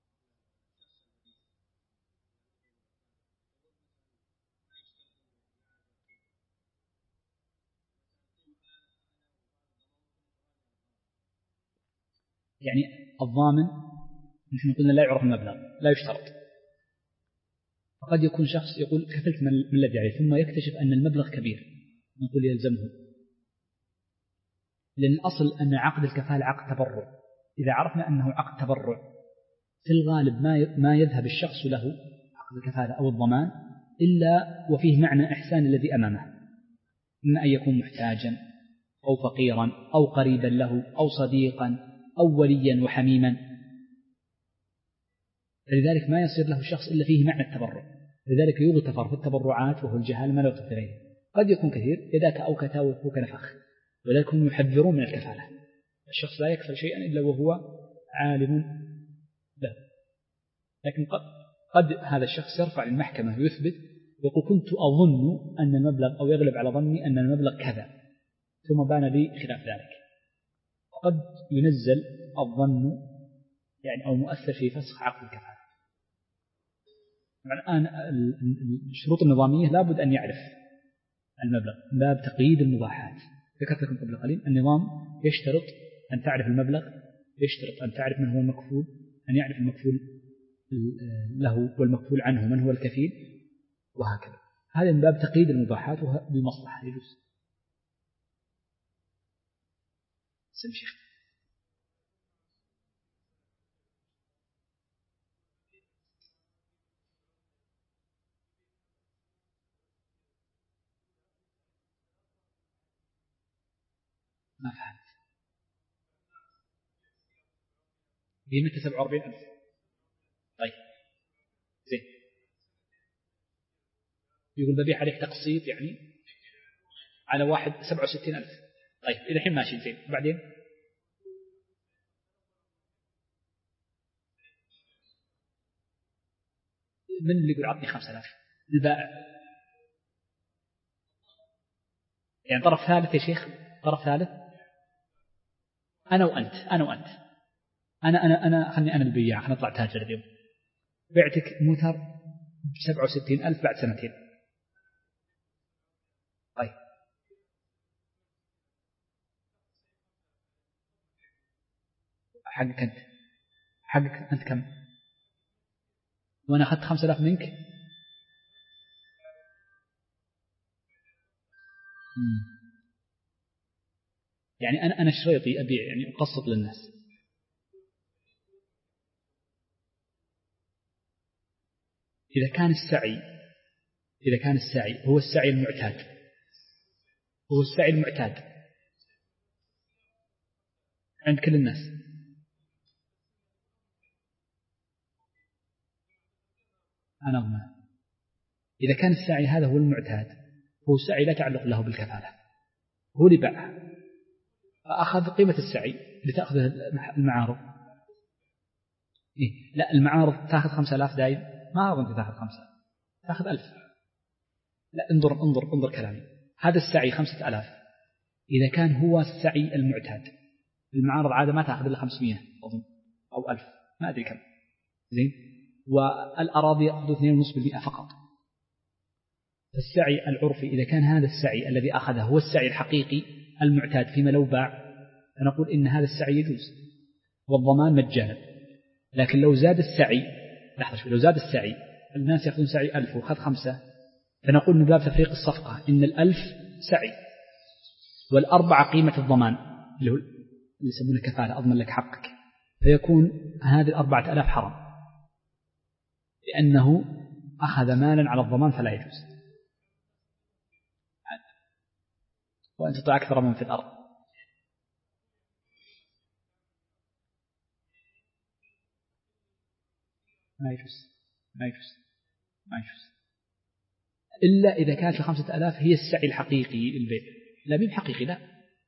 يعني الضامن نحن قلنا لا يعرف المبلغ لا يشترط، فقد يكون شخص يقول كفلت من الذي عليه ثم يكتشف أن المبلغ كبير نقول يلزمه، لأن الأصل أن عقد الكفالة عقد تبرع. إذا عرفنا أنه عقد تبرع في الغالب ما ما يذهب الشخص له عقد الكفالة أو الضمان إلا وفيه معنى إحسان الذي أمامه، إما أن يكون محتاجا أو فقيرا أو قريبا له أو صديقا أو وليا وحميما، لذلك ما يصير له الشخص إلا فيه معنى التبرع. لذلك يغتفر في التبرعات وهو الجهال ما لا يغتفر غيره. قد يكون كثير يداك أو كتا وفوك نفخ، ولذلك هم يحذرون من الكفالة. الشخص لا يكفل شيئا إلا وهو عالم له، لكن قد, قد هذا الشخص يرفع للمحكمة ويثبت ويقول كنت أظن أن المبلغ أو يغلب على ظني أن المبلغ كذا ثم بان لي خلاف ذلك، قد ينزل الظن يعني أو مؤثر في فسخ عقد الكفالة. الآن الشروط النظامية لابد أن يعرف المبلغ باب تقييد المباحات. ذكرت لكم قبل قليل النظام يشترط أن تعرف المبلغ، يشترط أن تعرف من هو المكفول، أن يعرف المكفول له والمكفول عنه من هو الكفيل، وهكذا. هذا من باب تقييد المباحات بالمصلحة يجوز. سم شيخ ما فهمت. قيمته سبعة وأربعين ألف. طيب زين، يقول ببيع عليه تقسيط يعني على واحد سبعة وستين ألف. طيب إذا الحين ماشي زين، وبعدين من اللي يقول عطني خمسة آلاف؟ البائع يعني طرف ثالث يا شيخ، طرف ثالث. أنا وأنت أنا وأنت أنا أنا أنا خلني أنا البياع، خلنا نطلع تاجر اليوم. بعتك موتر بسبعة وستين ألف بعد سنتين. طيب حقك أنت، حقك أنت كم؟ وأنا أخذت خمسة آلاف منك. مم. يعني أنا أنا شريطي أبيع يعني أقسط للناس. إذا كان السعي إذا كان السعي هو السعي المعتاد، هو السعي المعتاد عند كل الناس. أنا أضمن إذا كان السعي هذا هو المعتاد، هو السعي لا تعلق له بالكفالة، هو اللي باع أخذ قيمة السعي لتأخذ المعارض. إيه؟ لا المعارض تأخذ خمسة آلاف دايم، ما أظن تأخذ خمسة، تأخذ ألف. لا انظر انظر انظر كلامي، هذا السعي خمسة آلاف إذا كان هو السعي المعتاد. المعارض عادة ما تأخذ إلا خمسمائة أظن أو ألف، ما أدري كم. زين، والأراضي يأخذ اثنين ونصف بالمئة فقط. فالسعي العرفي إذا كان هذا السعي الذي أخذه هو السعي الحقيقي المعتاد فيما لو باع، فنقول إن هذا السعي يجوز والضمان مجانا. لكن لو زاد السعي، لحظة شوي، لو زاد السعي الناس يأخذون سعي ألف وخذ خمسة، فنقول من باب تفريق الصفقة إن الألف سعي والأربعة قيمة الضمان اللي هو اللي يسمونه كفالة، أضمن لك حقك، فيكون هذه الأربعة ألاف حرام لأنه أخذ مالا على الضمان فلا يجوز. وأن تطع أكثر من في الأرض. ما يجوز ما يجوز ما يجوز إلا إذا كانت الخمسة ألاف هي السعي الحقيقي للبيع. لا مين حقيقي، لا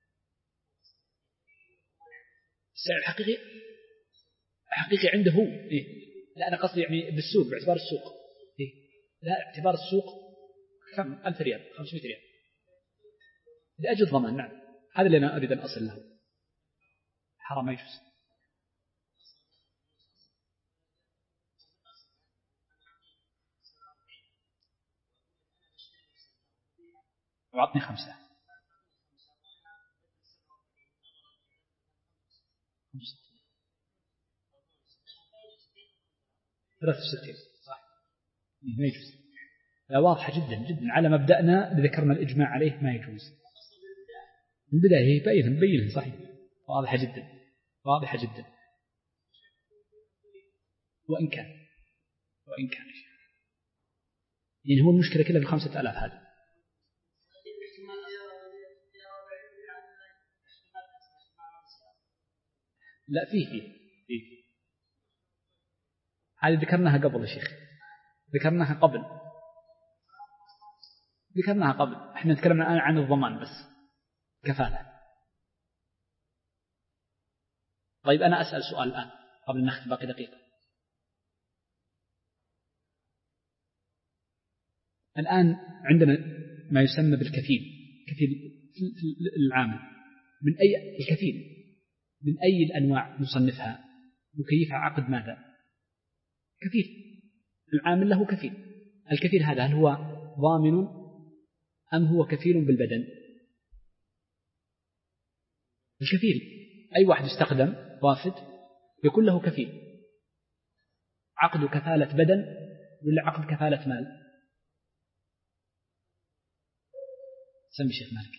السعي الحقيقي حقيقي عنده هو. إيه؟ لا أنا قصدي يعني بالسوق، باعتبار السوق. إيه؟ لا اعتبار السوق كم؟ ألف ريال، خمسمائة ريال لأجل ضمان. نعم هذا اللي أنا أريد أن أصل له. حرام ما يجوز. وعطني خمسة. ثلاثة وستين صح. ما يجوز. لا واضحة جدا جدا على مبدأنا اللي ذكرنا الإجماع عليه، ما يجوز من بداية. بينهم بينهم صحيح، واضحة جدا واضحة جدا. وإن كان وإن كان يعني هو المشكلة كلها بالخمسة ألاف هذا. لا فيه فيه فيه هذه ذكرناها قبل يا شيخ، ذكرناها قبل ذكرناها قبل احنا نتكلم الآن عن الضمان بس كفالة. طيب أنا أسأل سؤال الآن قبل أن نختم باقي دقيقة. الآن عندنا ما يسمى بالكفيل، كفيل العامل. من أي الكفيل من أي الأنواع نصنفها نكيفها عقد ماذا؟ كفيل العامل له كفيل. الكفيل هذا هل هو ضامن أم هو كفيل بالبدن؟ الكفيل أي واحد يستخدم وافد يكون له كفيل. عقد كفالة بدن ولا عقد كفالة مال؟ سمي شيخ مالك.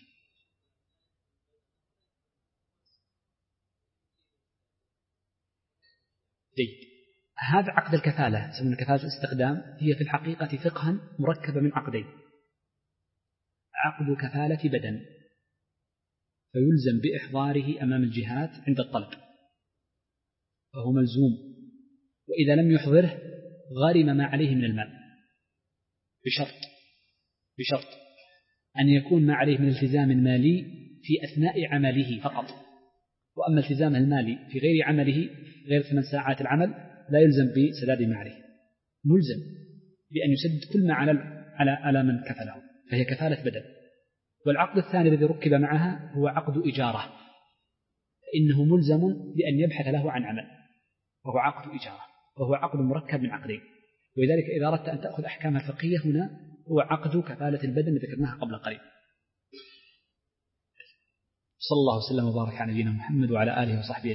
جيد. هذا عقد الكفالة يسمونه كفالة الاستخدام، هي في الحقيقة فقها مركبة من عقدين. عقد كفالة بدن فيلزم بإحضاره أمام الجهات عند الطلب، فهو ملزوم. وإذا لم يحضره غرم ما عليه من المال، بشرط بشرط أن يكون ما عليه من التزام مالي في أثناء عمله فقط، وأما التزامه المالي في غير عمله غير ثمان ساعات العمل لا يلزم بسداد ما عليه، ملزم بأن يسدد كل ما على على على من كفله، فهي كفالة بدل. والعقد الثاني الذي ركب معها هو عقد إجارة، فإنه ملزم بأن يبحث له عن عمل، وهو عقد إجارة، وهو عقد مركب من عقدين. ولذلك إذا أردت أن تأخذ أحكام الفقهية هنا هو عقد كفالة البدن ذكرناها قبل قليل. صلى الله وسلم وبارك على نبينا محمد وعلى آله وصحبه.